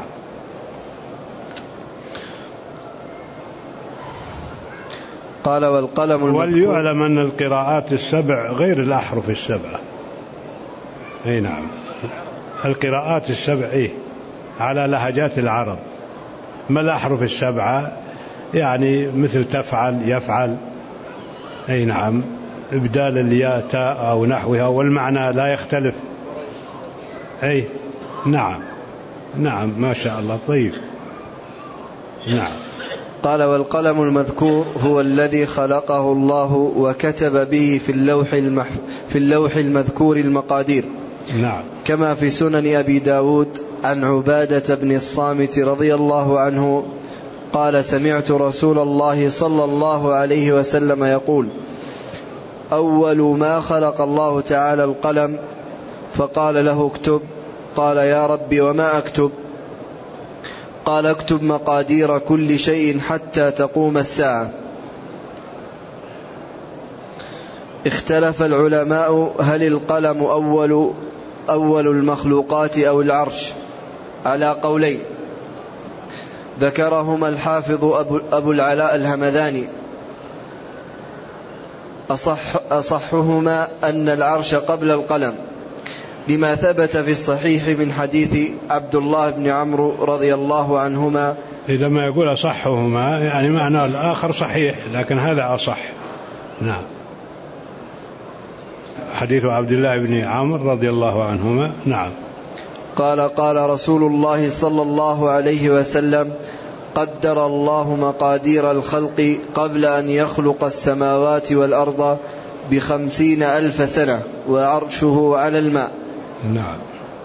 قال والقلم المذكور. وليعلم أن القراءات السبع غير الأحرف السبعة. أي نعم، القراءات السبع إيه على لهجات العرب. ما الأحرف السبعة؟ يعني مثل تفعل، يفعل، أي نعم، إبدال الياء تاء أو نحوها، والمعنى لا يختلف. أي نعم نعم، ما شاء الله. طيب. نعم. قال والقلم المذكور هو الذي خلقه الله وكتب به في اللوح, المح في اللوح المذكور المقادير. نعم. كما في سنن أبي داود عن عبادة بن الصامت رضي الله عنه قال سمعت رسول الله صلى الله عليه وسلم يقول أول ما خلق الله تعالى القلم فقال له اكتب. قال يا رب وما أكتب؟ قال اكتب مقادير كل شيء حتى تقوم الساعة. اختلف العلماء هل القلم أول, أول المخلوقات أو العرش على قولين ذكرهما الحافظ أبو, أبو العلاء الهمذاني. أصح أصحهما أن العرش قبل القلم لما ثبت في الصحيح من حديث عبد الله بن عمرو رضي الله عنهما. إذا ما يقول أصحهما يعني معنى الآخر صحيح، لكن هذا أصح. نعم. حديث عبد الله بن عمرو رضي الله عنهما. نعم. قال قال رسول الله صلى الله عليه وسلم قدر الله مقادير الخلق قبل أن يخلق السماوات والأرض بخمسين ألف سنة وعرشه على الماء. نعم.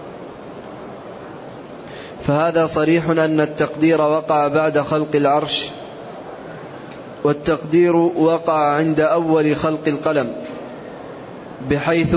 فهذا صريح أن التقدير وقع بعد خلق العرش، والتقدير وقع عند أول خلق القلم، بحيث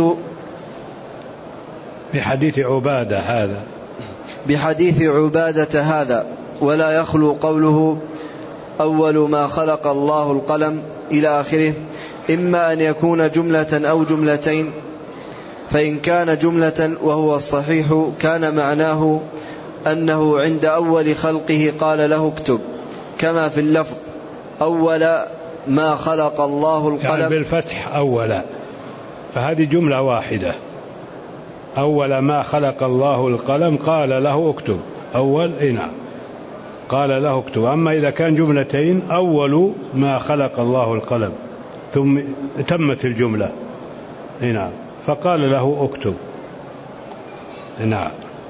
بحديث عبادة هذا بحديث عبادة هذا ولا يخلو قوله أول ما خلق الله القلم إلى آخره، إما أن يكون جملة أو جملتين. فإن كان جملة وهو الصحيح كان معناه أنه عند أول خلقه قال له اكتب، كما في اللفظ أول ما خلق الله القلم يعني بالفتح أولا، فهذه جملة واحدة. أول ما خلق الله القلم قال له اكتب أول. إنا قال له اكتب. أما إذا كان جملتين أول ما خلق الله القلم ثم تمت الجملة. إنا فقال له اكتب. نعم.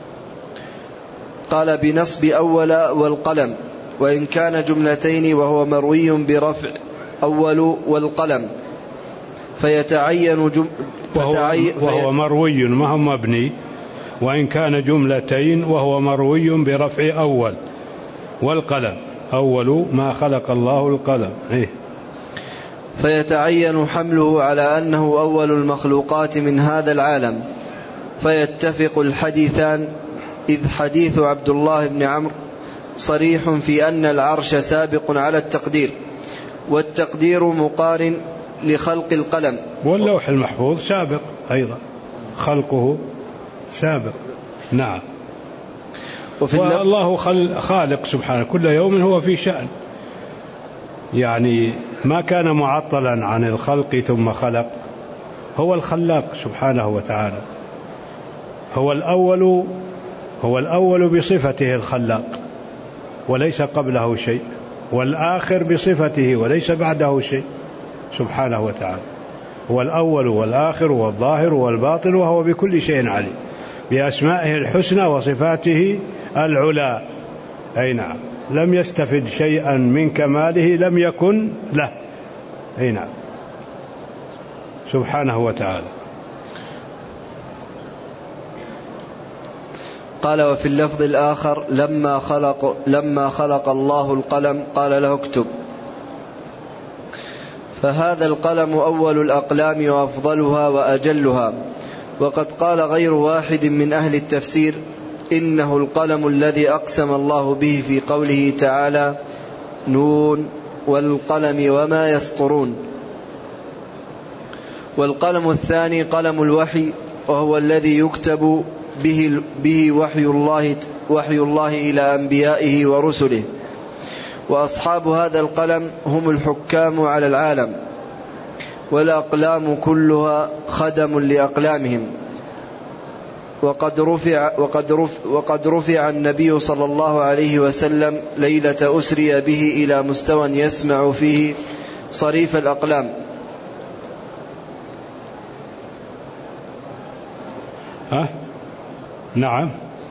قال بنصب أول والقلم، وإن كان جملتين وهو مروي برفع أول والقلم فيتعين جم... وهو, وهو مروي ما هو مبني، وإن كان جملتين وهو مروي برفع أول والقلم. أول ما خلق الله القلم. إيه؟ فيتعين حمله على أنه أول المخلوقات من هذا العالم، فيتفق الحديثان، إذ حديث عبد الله بن عمرو صريح في أن العرش سابق على التقدير، والتقدير مقارن لخلق القلم، واللوح المحفوظ سابق أيضا، خلقه سابق. نعم. والله خالق سبحانه، كل يوم هو في شأن، يعني ما كان معطلا عن الخلق ثم خلق. هو الخلاق سبحانه وتعالى، هو الأول هو الأول بصفته الخلاق وليس قبله شيء، والآخر بصفته وليس بعده شيء سبحانه وتعالى. هو الأول والآخر والظاهر والباطن، وهو بكل شيء عليم بأسمائه الحسنى وصفاته العلى. أي نعم. لم يستفد شيئا من كماله لم يكن له. أي نعم. سبحانه وتعالى. قال وفي اللفظ الآخر لما خلق, لما خلق الله القلم قال له اكتب. فهذا القلم أول الأقلام وأفضلها وأجلها، وقد قال غير واحد من أهل التفسير إنه القلم الذي أقسم الله به في قوله تعالى نون والقلم وما يسطرون. والقلم الثاني قلم الوحي، وهو الذي يكتب به, به وحي الله, وحي الله إلى أنبيائه ورسله. وأصحاب هذا القلم هم الحكام على العالم، والأقلام كلها خدم لأقلامهم. وقد رفع, وقد رفع, وقد رفع النبي صلى الله عليه وسلم ليلة أسري به إلى مستوى يسمع فيه صريف الأقلام. ها؟ نعم،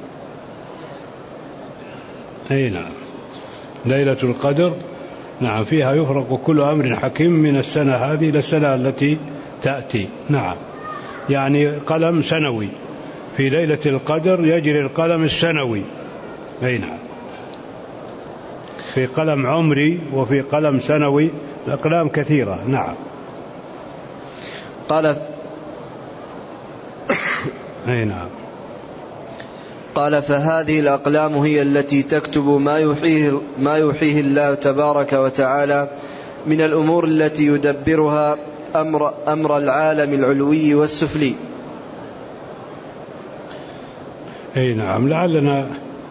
أي نعم، ليلة القدر نعم فيها يفرق كل أمر حكيم من السنة هذه إلى السنة التي تأتي. نعم، يعني قلم سنوي، في ليلة القدر يجري القلم السنوي. أي نعم، في قلم عمري وفي قلم سنوي، الأقلام كثيرة. نعم. قال أي نعم. قال فهذه الأقلام هي التي تكتب ما يحيه, ما يحيه الله تبارك وتعالى من الأمور التي يدبرها أمر, أمر العالم العلوي والسفلي. أي نعم. لعلنا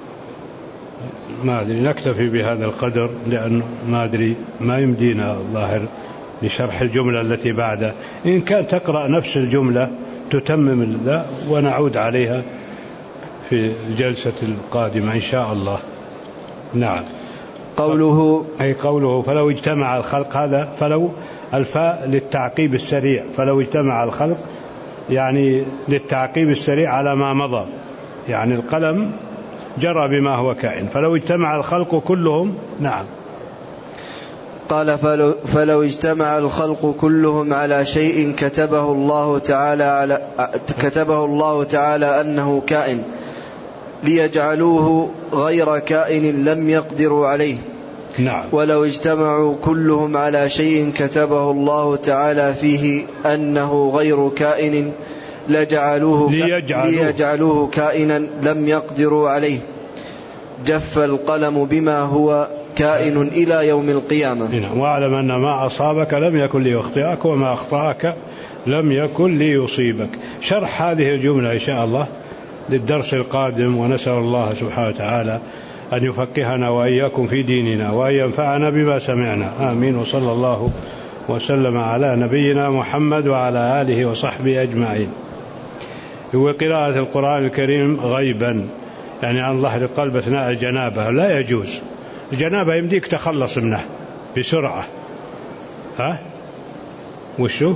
ما أدري نكتفي بهذا القدر، لأن ما أدري ما يمدينا الظاهر لشرح الجملة التي بعدها. إن كان تقرأ نفس الجملة تتمم الله ونعود عليها في الجلسة القادمة إن شاء الله. نعم. قوله أي قوله فلو اجتمع الخلق، هذا فلو الفاء للتعقيب السريع، فلو اجتمع الخلق يعني للتعقيب السريع على ما مضى، يعني القلم جرى بما هو كائن، فلو اجتمع الخلق كلهم. نعم. قال فلو, فلو اجتمع الخلق كلهم على شيء كتبه الله تعالى على كتبه الله تعالى أنه كائن ليجعلوه غير كائن لم يقدروا عليه. نعم. ولو اجتمعوا كلهم على شيء كتبه الله تعالى فيه أنه غير كائن لجعلوه, ليجعلوه. ليجعلوه كائنا لم يقدروا عليه. جف القلم بما هو كائن إلى يوم القيامة. واعلم أن ما أصابك لم يكن ليخطئك وما أخطأك لم يكن ليصيبك. شرح هذه الجملة إن شاء الله للدرس القادم، ونسأل الله سبحانه وتعالى أن يفقهنا وإياكم في ديننا وأن ينفعنا بما سمعنا. آمين. وصلى الله وسلم على نبينا محمد وعلى آله وصحبه أجمعين. وقراءة القرآن الكريم غيبا، يعني عن ظهر القلب أثناء الجنابة لا يجوز. الجنابة يمديك تخلص منه بسرعة. ها وشو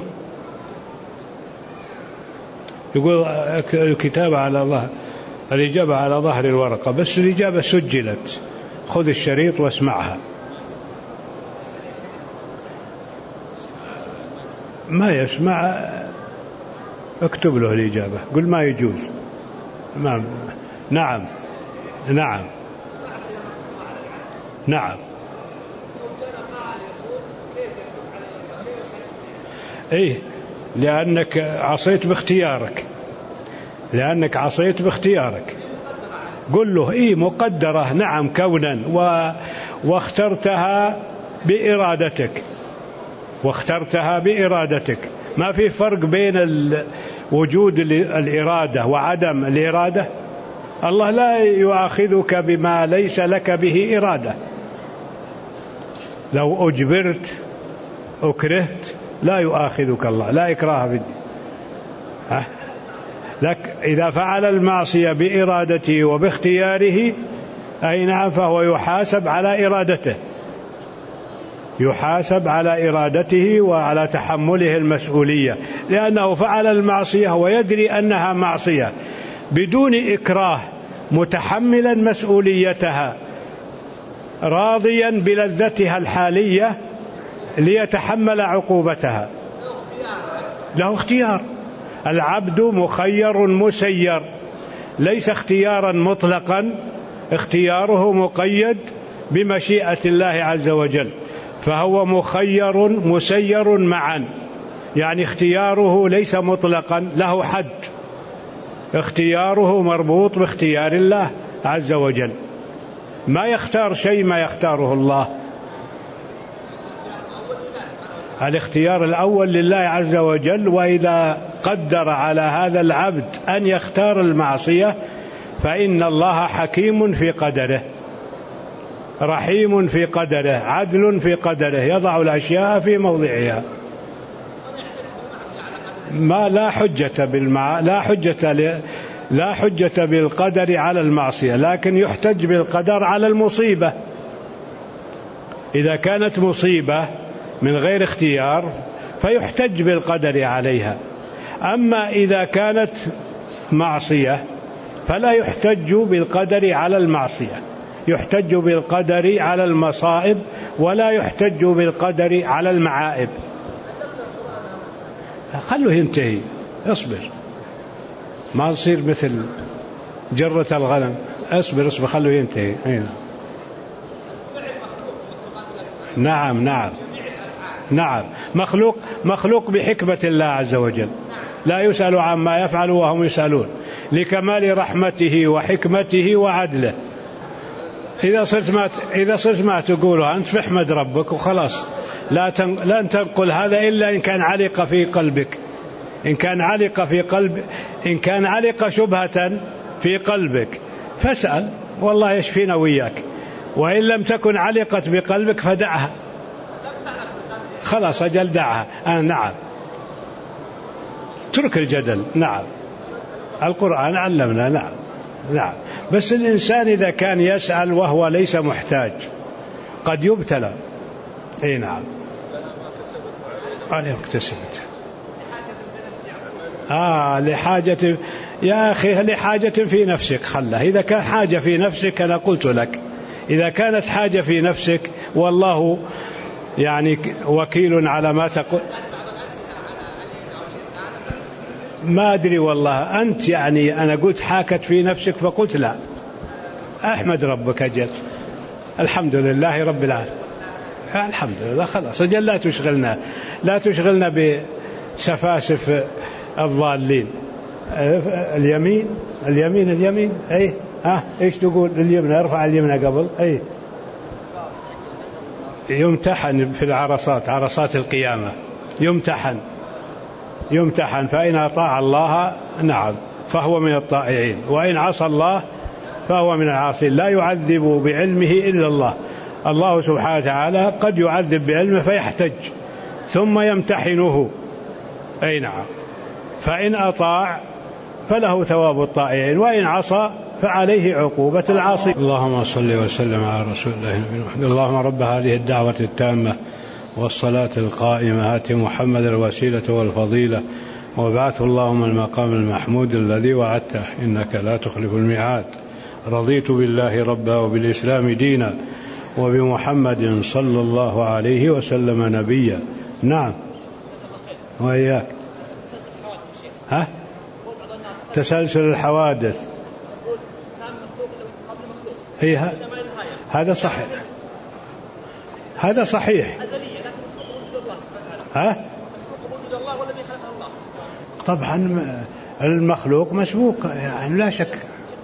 يقول الكتابة على الله، الإجابة على ظهر الورقة، بس الإجابة سجلت، خذ الشريط واسمعها. ما يسمع اكتب له الإجابة، قل ما يجوز. ما. نعم نعم نعم. ايه لأنك عصيت باختيارك، لأنك عصيت باختيارك. قل له ايه مقدرة، نعم كونا، و... واخترتها بإرادتك، واخترتها بإرادتك. ما في فرق بين ال... وجود الإرادة وعدم الإرادة. الله لا يؤاخذك بما ليس لك به إرادة. لو أجبرت أكرهت لا يؤاخذك الله، لا إكراه بالدين. لك إذا فعل المعصية بإرادته وباختياره أي نعم فهو يحاسب على إرادته، يحاسب على إرادته وعلى تحمله المسؤولية، لأنه فعل المعصية ويدري أنها معصية بدون إكراه، متحملا مسؤوليتها، راضيا بلذتها الحالية ليتحمل عقوبتها. له اختيار. العبد مخير مسير، ليس اختيارا مطلقا، اختياره مقيد بمشيئة الله عز وجل، فهو مخير مسير معا، يعني اختياره ليس مطلقا، له حد اختياره مربوط باختيار الله عز وجل، ما يختار شيء ما يختاره الله. الاختيار الأول لله عز وجل، وإذا قدر على هذا العبد أن يختار المعصية فإن الله حكيم في قدره، رحيم في قدره، عدل في قدره، يضع الأشياء في موضعها. ما لا حجة بالمع... لا حجة ل... لا حجة بالقدر على المعصية، لكن يحتج بالقدر على المصيبة. إذا كانت مصيبة من غير اختيار فيحتج بالقدر عليها، أما إذا كانت معصية فلا يحتج بالقدر على المعصية، يحتج بالقدر على المصائب ولا يحتج بالقدر على المعائب. خلوه ينتهي، اصبر، ما تصير مثل جرة الغنم. اصبر اصبر خلوه ينتهي. ايوه. نعم نعم نعم مخلوق مخلوق بحكمة الله عز وجل، لا يسأل عما يفعل وهم يسألون، لكمال رحمته وحكمته وعدله. إذا صرت ما إذا صرت ما تقولها أنت فاحمد ربك وخلاص، لا تن... لن تنقل هذا إلا إن كان علق في قلبك، إن كان علق في قلب إن كان علق شبهة في قلبك فاسأل والله يشفينا وياك، وإن لم تكن علقت بقلبك فدعها خلاص، أجل دعها. آه نعم، ترك الجدل. نعم، القرآن علمنا. نعم نعم، بس الإنسان إذا كان يسأل وهو ليس محتاج قد يبتلى. أي نعم، عليه اكتسبت. آه لحاجة يا أخي، لحاجة في نفسك خله. إذا كان حاجة في نفسك أنا قلت لك، إذا كانت حاجة في نفسك والله يعني وكيل على ما تقول. ما أدري والله، أنت يعني أنا قلت حاكت في نفسك فقلت لا، أحمد ربك أجل، الحمد لله رب العالمين، الحمد لله خلاص أجل. لا تشغلنا لا تشغلنا بسفاسف الضالين. اليمين اليمين اليمين أي ها إيش تقول؟ اليمين ارفع اليمين قبل. أي يمتحن في العرصات، عرصات القيامة يمتحن يمتحن فإن أطاع الله نعم فهو من الطائعين، وإن عصى الله فهو من العاصين. لا يعذب بعلمه إلا الله. الله سبحانه وتعالى قد يعذب بعلمه فيحتج ثم يمتحنه. أي نعم، فإن أطاع فله ثواب الطائعين، وإن عصى فعليه عقوبة العاصي. اللهم صل وسلم على رسول الله محمد. اللهم رب هذه الدعوة التامة والصلاة القائمة آت محمد الوسيلة والفضيلة وابعثه اللهم المقام المحمود الذي وعدته إنك لا تخلف الميعاد. رضيت بالله ربا وبالإسلام دينا وبمحمد صلى الله عليه وسلم نبيا. نعم وإياك. ها تسلسل الحوادث. هي هذا صحيح، هذا صحيح. ها طبعا المخلوق مسبوق يعني لا شك.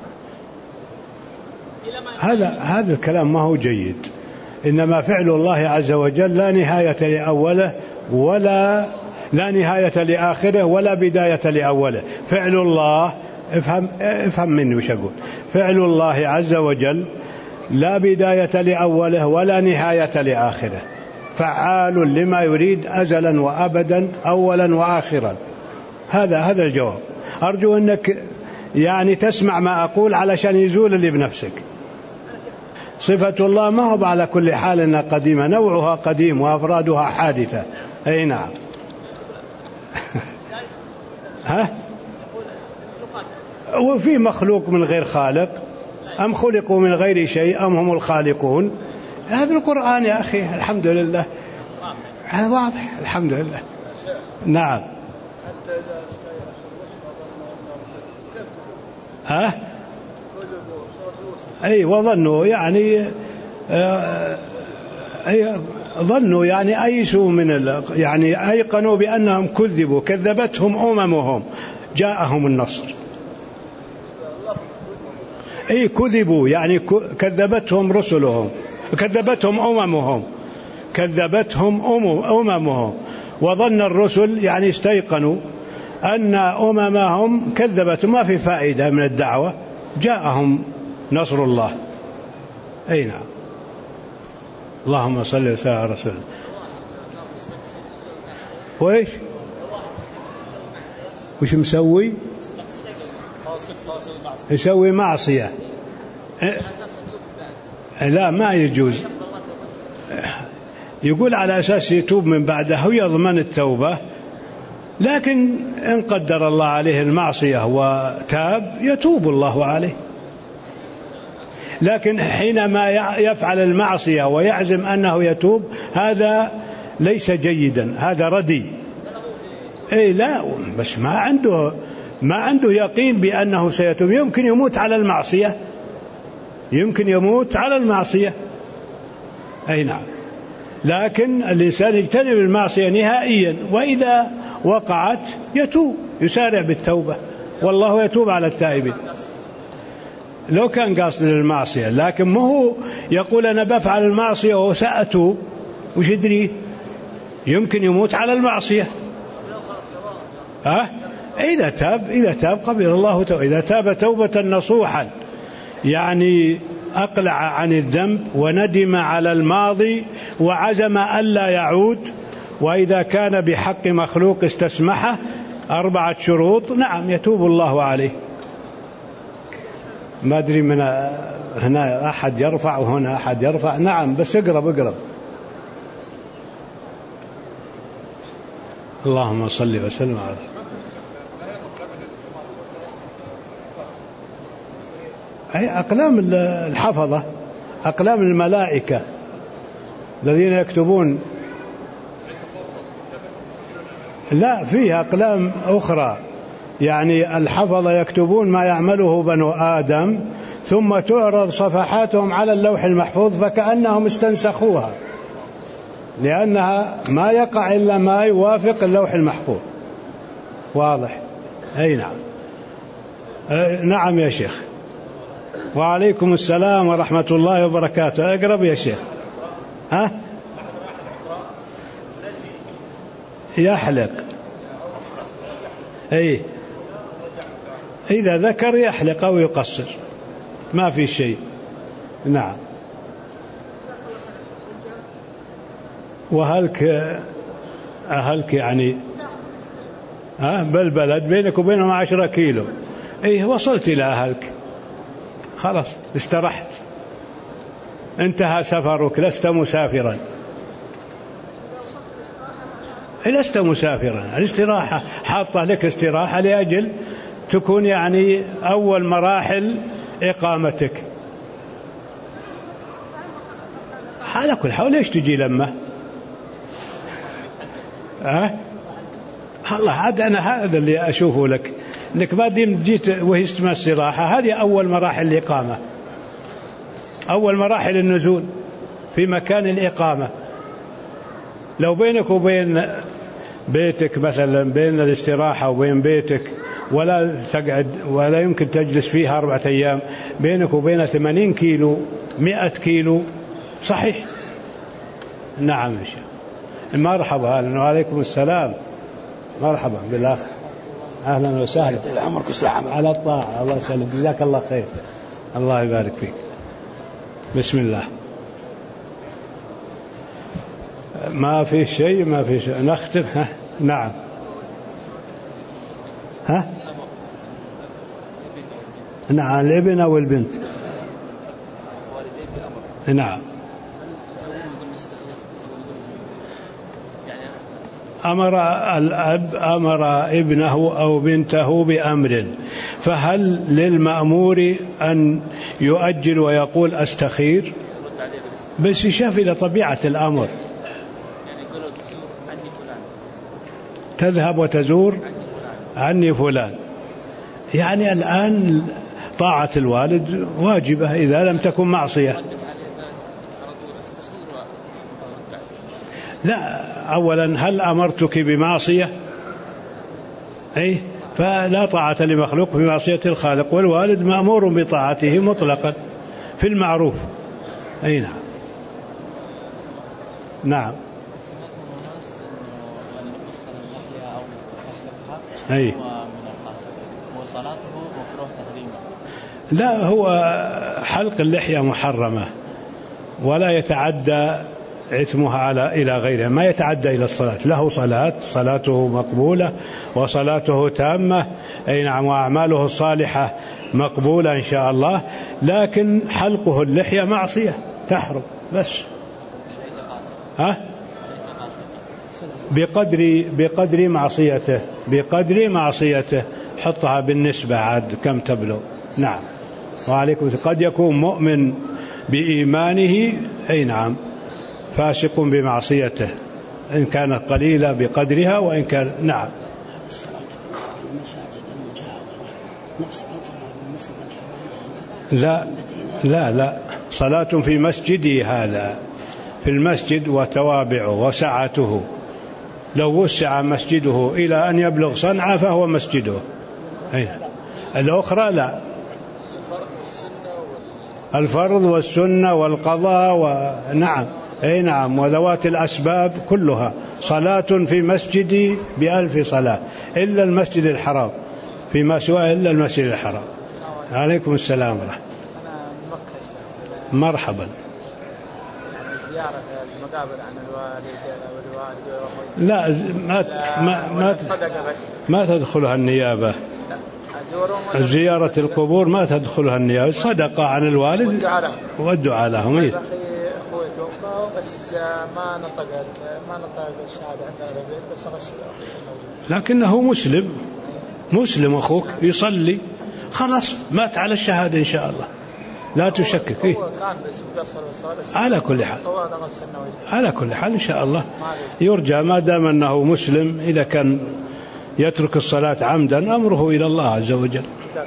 هذا هذا الكلام ما هو جيد. إنما فعل الله عز وجل لا نهاية لأوله ولا لا نهاية لآخره ولا بداية لأوله. فعل الله افهم افهم مني وش أقول. فعل الله عز وجل لا بداية لأوله ولا نهاية لآخره، فعال لما يريد أزلا وأبدا أولا وآخرا. هذا هذا الجواب. أرجو أنك يعني تسمع ما أقول علشان يزول اللي بنفسك. صفة الله ما هو على كل حال إنها قديمة، نوعها قديم وأفرادها حادثة. أي نعم. ها وفي مخلوق من غير خالق أم خلقوا من غير شيء أم هم الخالقون؟ هذا القرآن يا أخي الحمد لله، هذا واضح الحمد لله. نعم. ها أي وظنوا يعني آه أي ظنوا يعني أيسوا من يعني أيقنوا بأنهم كذبوا، كذبتهم أممهم، جاءهم النصر. أي كذبوا يعني كذبتهم رسلهم، كذبتهم أممهم، كذبتهم أممهم، وظن الرسل يعني استيقنوا أن أممهم كذبت، ما في فائدة من الدعوة، جاءهم نصر الله. أي نعم. اللهم صل وسلم على رسول الله. وإيش وش مسوي؟ يسوي معصية. لا ما يجوز. يقول على أساس يتوب من بعده ويضمن التوبة، لكن إن قدر الله عليه المعصية وتاب يتوب الله عليه. لكن حينما يفعل المعصية ويعزم أنه يتوب هذا ليس جيدا، هذا ردي. أي لا، بس ما عنده ما عنده يقين بأنه سيتوب، يمكن يموت على المعصية، يمكن يموت على المعصية. أي نعم. لكن الإنسان يجتنب المعصية نهائيا، وإذا وقعت يتوب، يسارع بالتوبة، والله يتوب على التائبين. لو كان قاصد للمعصية، لكن ما هو يقول أنا بفعل المعصية وسأتوب، وش يدري يمكن يموت على المعصية. ها؟ إذا تاب إذا تاب قبل الله توبة، إذا تاب توبة نصوحا يعني أقلع عن الذنب وندم على الماضي وعزم ألا يعود، وإذا كان بحق مخلوق استسمحه أربعة شروط، نعم يتوب الله عليه. ما أدري من هنا أحد يرفع وهنا أحد يرفع. نعم بس اقرب اقرب. اللهم صل وسلم على أي أقلام الحفظة، أقلام الملائكة الذين يكتبون. لا، فيها أقلام أخرى، يعني الحفظة يكتبون ما يعمله بنو آدم، ثم تعرض صفحاتهم على اللوح المحفوظ فكأنهم استنسخوها، لأنها ما يقع إلا ما يوافق اللوح المحفوظ. واضح؟ أي نعم. أه نعم يا شيخ. وعليكم السلام ورحمة الله وبركاته. أقرب يا شيخ. ها؟ يحلق. أي إذا ذكر يحلق أو يقصر، ما في شيء. نعم. وهلك أهلك يعني ها بالبلد بينك وبينهم عشرة كيلو، إيه وصلت إلى أهلك خلاص، استرحت، انتهى سفرك، لست مسافرا، لست مسافرا. الاستراحة حاطة لك استراحة لأجل تكون يعني أول مراحل إقامتك. على كل حال ليش تجي لما أه؟ الله عاد أنا هذا اللي أشوفه لك، إنك ما ديم جيت وهي اسمها استراحة، هذه أول مراحل الإقامة، أول مراحل النزول في مكان الإقامة. لو بينك وبين بيتك مثلا، بين الاستراحة وبين بيتك ولا تقعد ولا يمكن تجلس فيها أربعة أيام، بينك وبين ثمانين كيلو مئة كيلو صحيح. نعم يا شيخ. مرحبا. أهلا وعليكم السلام. مرحبا بالأخ، أهلا وسهلا. على الطاعة. الله يسلمك، جزاك الله خير. الله يبارك فيك. بسم الله. ما في شيء ما في شيء نختم. ها؟ نعم. ها؟ نعم الابن أو البنت. نعم. أمر الأب أمر ابنه أو بنته بأمر، فهل للمأمور أن يؤجل ويقول أستخير؟ بس يشاف إلى طبيعة الأمر. تذهب وتزور عني فلان، يعني الآن طاعة الوالد واجبة إذا لم تكن معصية. لا، أولا هل أمرتك بمعصية؟ أي فلا طاعة لمخلوق في معصية الخالق، والوالد مأمور بطاعته مطلقا في المعروف. أي نعم. نعم. أي. لا، هو حلق اللحية محرمة ولا يتعدى إثمها على إلى غيره، ما يتعدى إلى الصلاة، له صلاة، صلاته مقبولة وصلاته تامة. أي نعم. وأعماله الصالحة مقبولة إن شاء الله، لكن حلقه اللحية معصية تحرم بس. ها؟ بقدر بقدر معصيته بقدر معصيته حطها بالنسبة عاد كم تبلغ. نعم. وعليكم. قد يكون مؤمن بإيمانه، أي نعم، فاسق بمعصيته إن كانت قليلة بقدرها وإن كان. نعم. لا لا لا، صلاة في مسجدي هذا، في المسجد وتوابعه وسعته. لو وسع مسجده إلى أن يبلغ صنعاء فهو مسجده. أي. الأخرى لا. الفرض والسنة والقضاء ونعم. أي نعم. وذوات الأسباب كلها. صلاة في مسجدي بألف صلاة إلا المسجد الحرام، فيما سواه إلا المسجد الحرام. عليكم السلام ورحمة. مرحبا. المقابر عن الوالد والوالد. لا، ما ما ما, ما تدخلها النيابة. زيارة القبور ما تدخلها النيابة، صدقة عن الوالد والدعاء لهم. أخي أخوي توفى بس ما نطق ما نطق الشهادة عندنا البيت، بس غسل. لكنه مسلم، مسلم أخوك يصلي، خلاص مات على الشهادة إن شاء الله، لا تشكك. إيه؟ على كل حال على كل حال إن شاء الله يرجى، ما دام أنه مسلم. إذا كان يترك الصلاة عمدا أمره إلى الله عز وجل.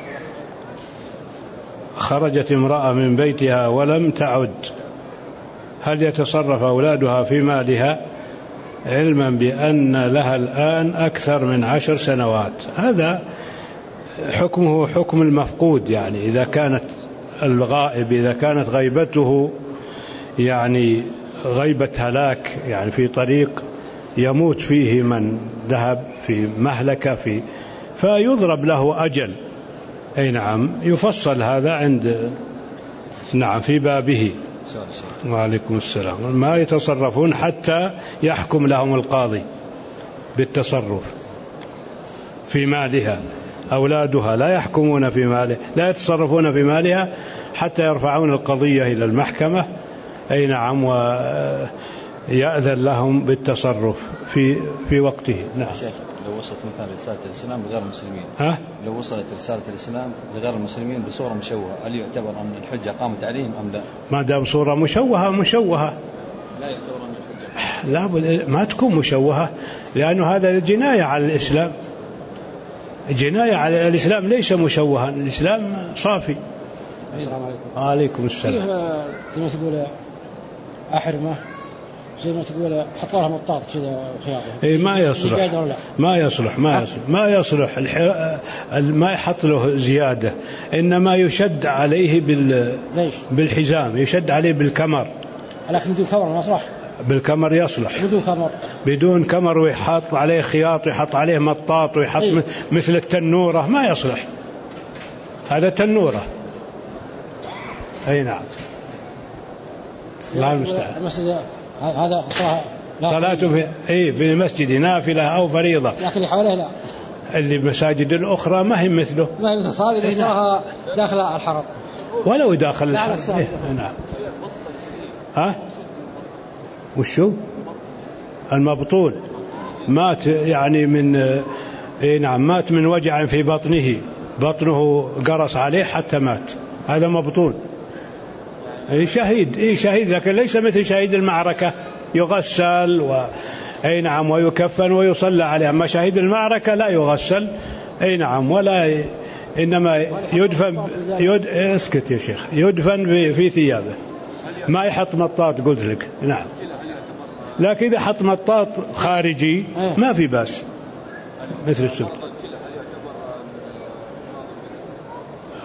خرجت امرأة من بيتها ولم تعد، هل يتصرف أولادها في مالها علما بأن لها الآن أكثر من عشر سنوات؟ هذا حكمه حكم المفقود، يعني إذا كانت الغائب، إذا كانت غيبته يعني غيبة هلاك، يعني في طريق يموت فيه من ذهب في مهلكة في، فيضرب له أجل. أي نعم. يفصل هذا عند نعم في بابه. وعليكم السلام. ما يتصرفون حتى يحكم لهم القاضي بالتصرف في مالها. أولادها لا يحكمون في مالها، لا يتصرفون في مالها حتى يرفعون القضية إلى المحكمة. أي نعم. ويأذن لهم بالتصرف في في وقته. نعم. لو وصلت مثلا رسالة الإسلام لغير المسلمين، ها؟ لو وصلت رسالة الإسلام لغير المسلمين بصورة مشوهة، هل يعتبر أن الحجة قامت عليهم أم لا؟ ما دام صورة مشوهة مشوهة لا يعتبر أن الحجة. لا، ما تكون مشوهة، لأنه هذا جناية على الإسلام. جناية على الإسلام ليس مشوها، الإسلام صافي. السلام عليكم. وعليكم السلام. زي ما تقول أحرمة، زي ما تقول حط لها مطاط كذا وخياطة. إيه ما يصلح. ما يصلح ما يصلح ما يصلح ما يحط له زيادة، إنما يشد عليه بال بالحزام، يشد عليه بالكمر. لكن بدون كمر ما يصلح. بالكمر يصلح. بدون كمر. بدون كمر ويحط عليه خياط ويحط عليه مطاط ويحط أيه؟ مثل التنورة ما يصلح، هذا تنورة. أي نعم. لا المستعان. هذا صلاة في أي في المسجد نافلة أو فريضة، لكن اللي حواليه لا. اللي المساجد الأخرى ما هي مثله، ما هي مثل صلاة اللي صلاها داخل الحرم ولو داخل الحرم. إيه؟ نعم. ها وشو المبطون؟ مات يعني من إيه نعم مات من وجع في بطنه، بطنه قرص عليه حتى مات، هذا مبطون. أي شهيد، أي شهيد، لكن ليس مثل شهيد المعركة يغسل و أي نعم ويكفن ويصلى عليه. أما شهيد المعركة لا يغسل، أي نعم، ولا إنما يدفن يد... اسكت يا شيخ، يدفن في ثيابه، ما يحط مطاط. قلت لك نعم، لكن إذا حط مطاط خارجي ما في بأس مثل السلك.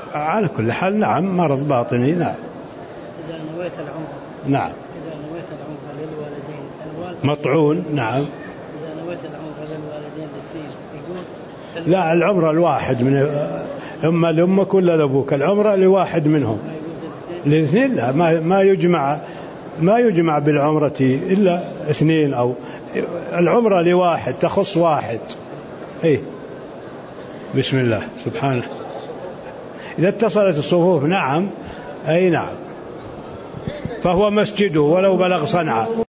على كل حال نعم مرض باطني. نعم. إذا نويت العمرة. نعم. إذا نويت العمرة للوالدين الوالد مطعون. نعم. إذا نويت العمرة للوالدين الاثنين يقول. لا العمرة الواحد من أما لأمك ولا لأبوك، العمرة لواحد منهم. الاثنين لا ما ما يجمع ما يجمع بالعمرة إلا اثنين، أو العمرة لواحد تخص واحد. إيه بسم الله سبحانه. إذا اتصلت الصفوف نعم أي نعم، فهو مسجده ولو بلغ صنعاء.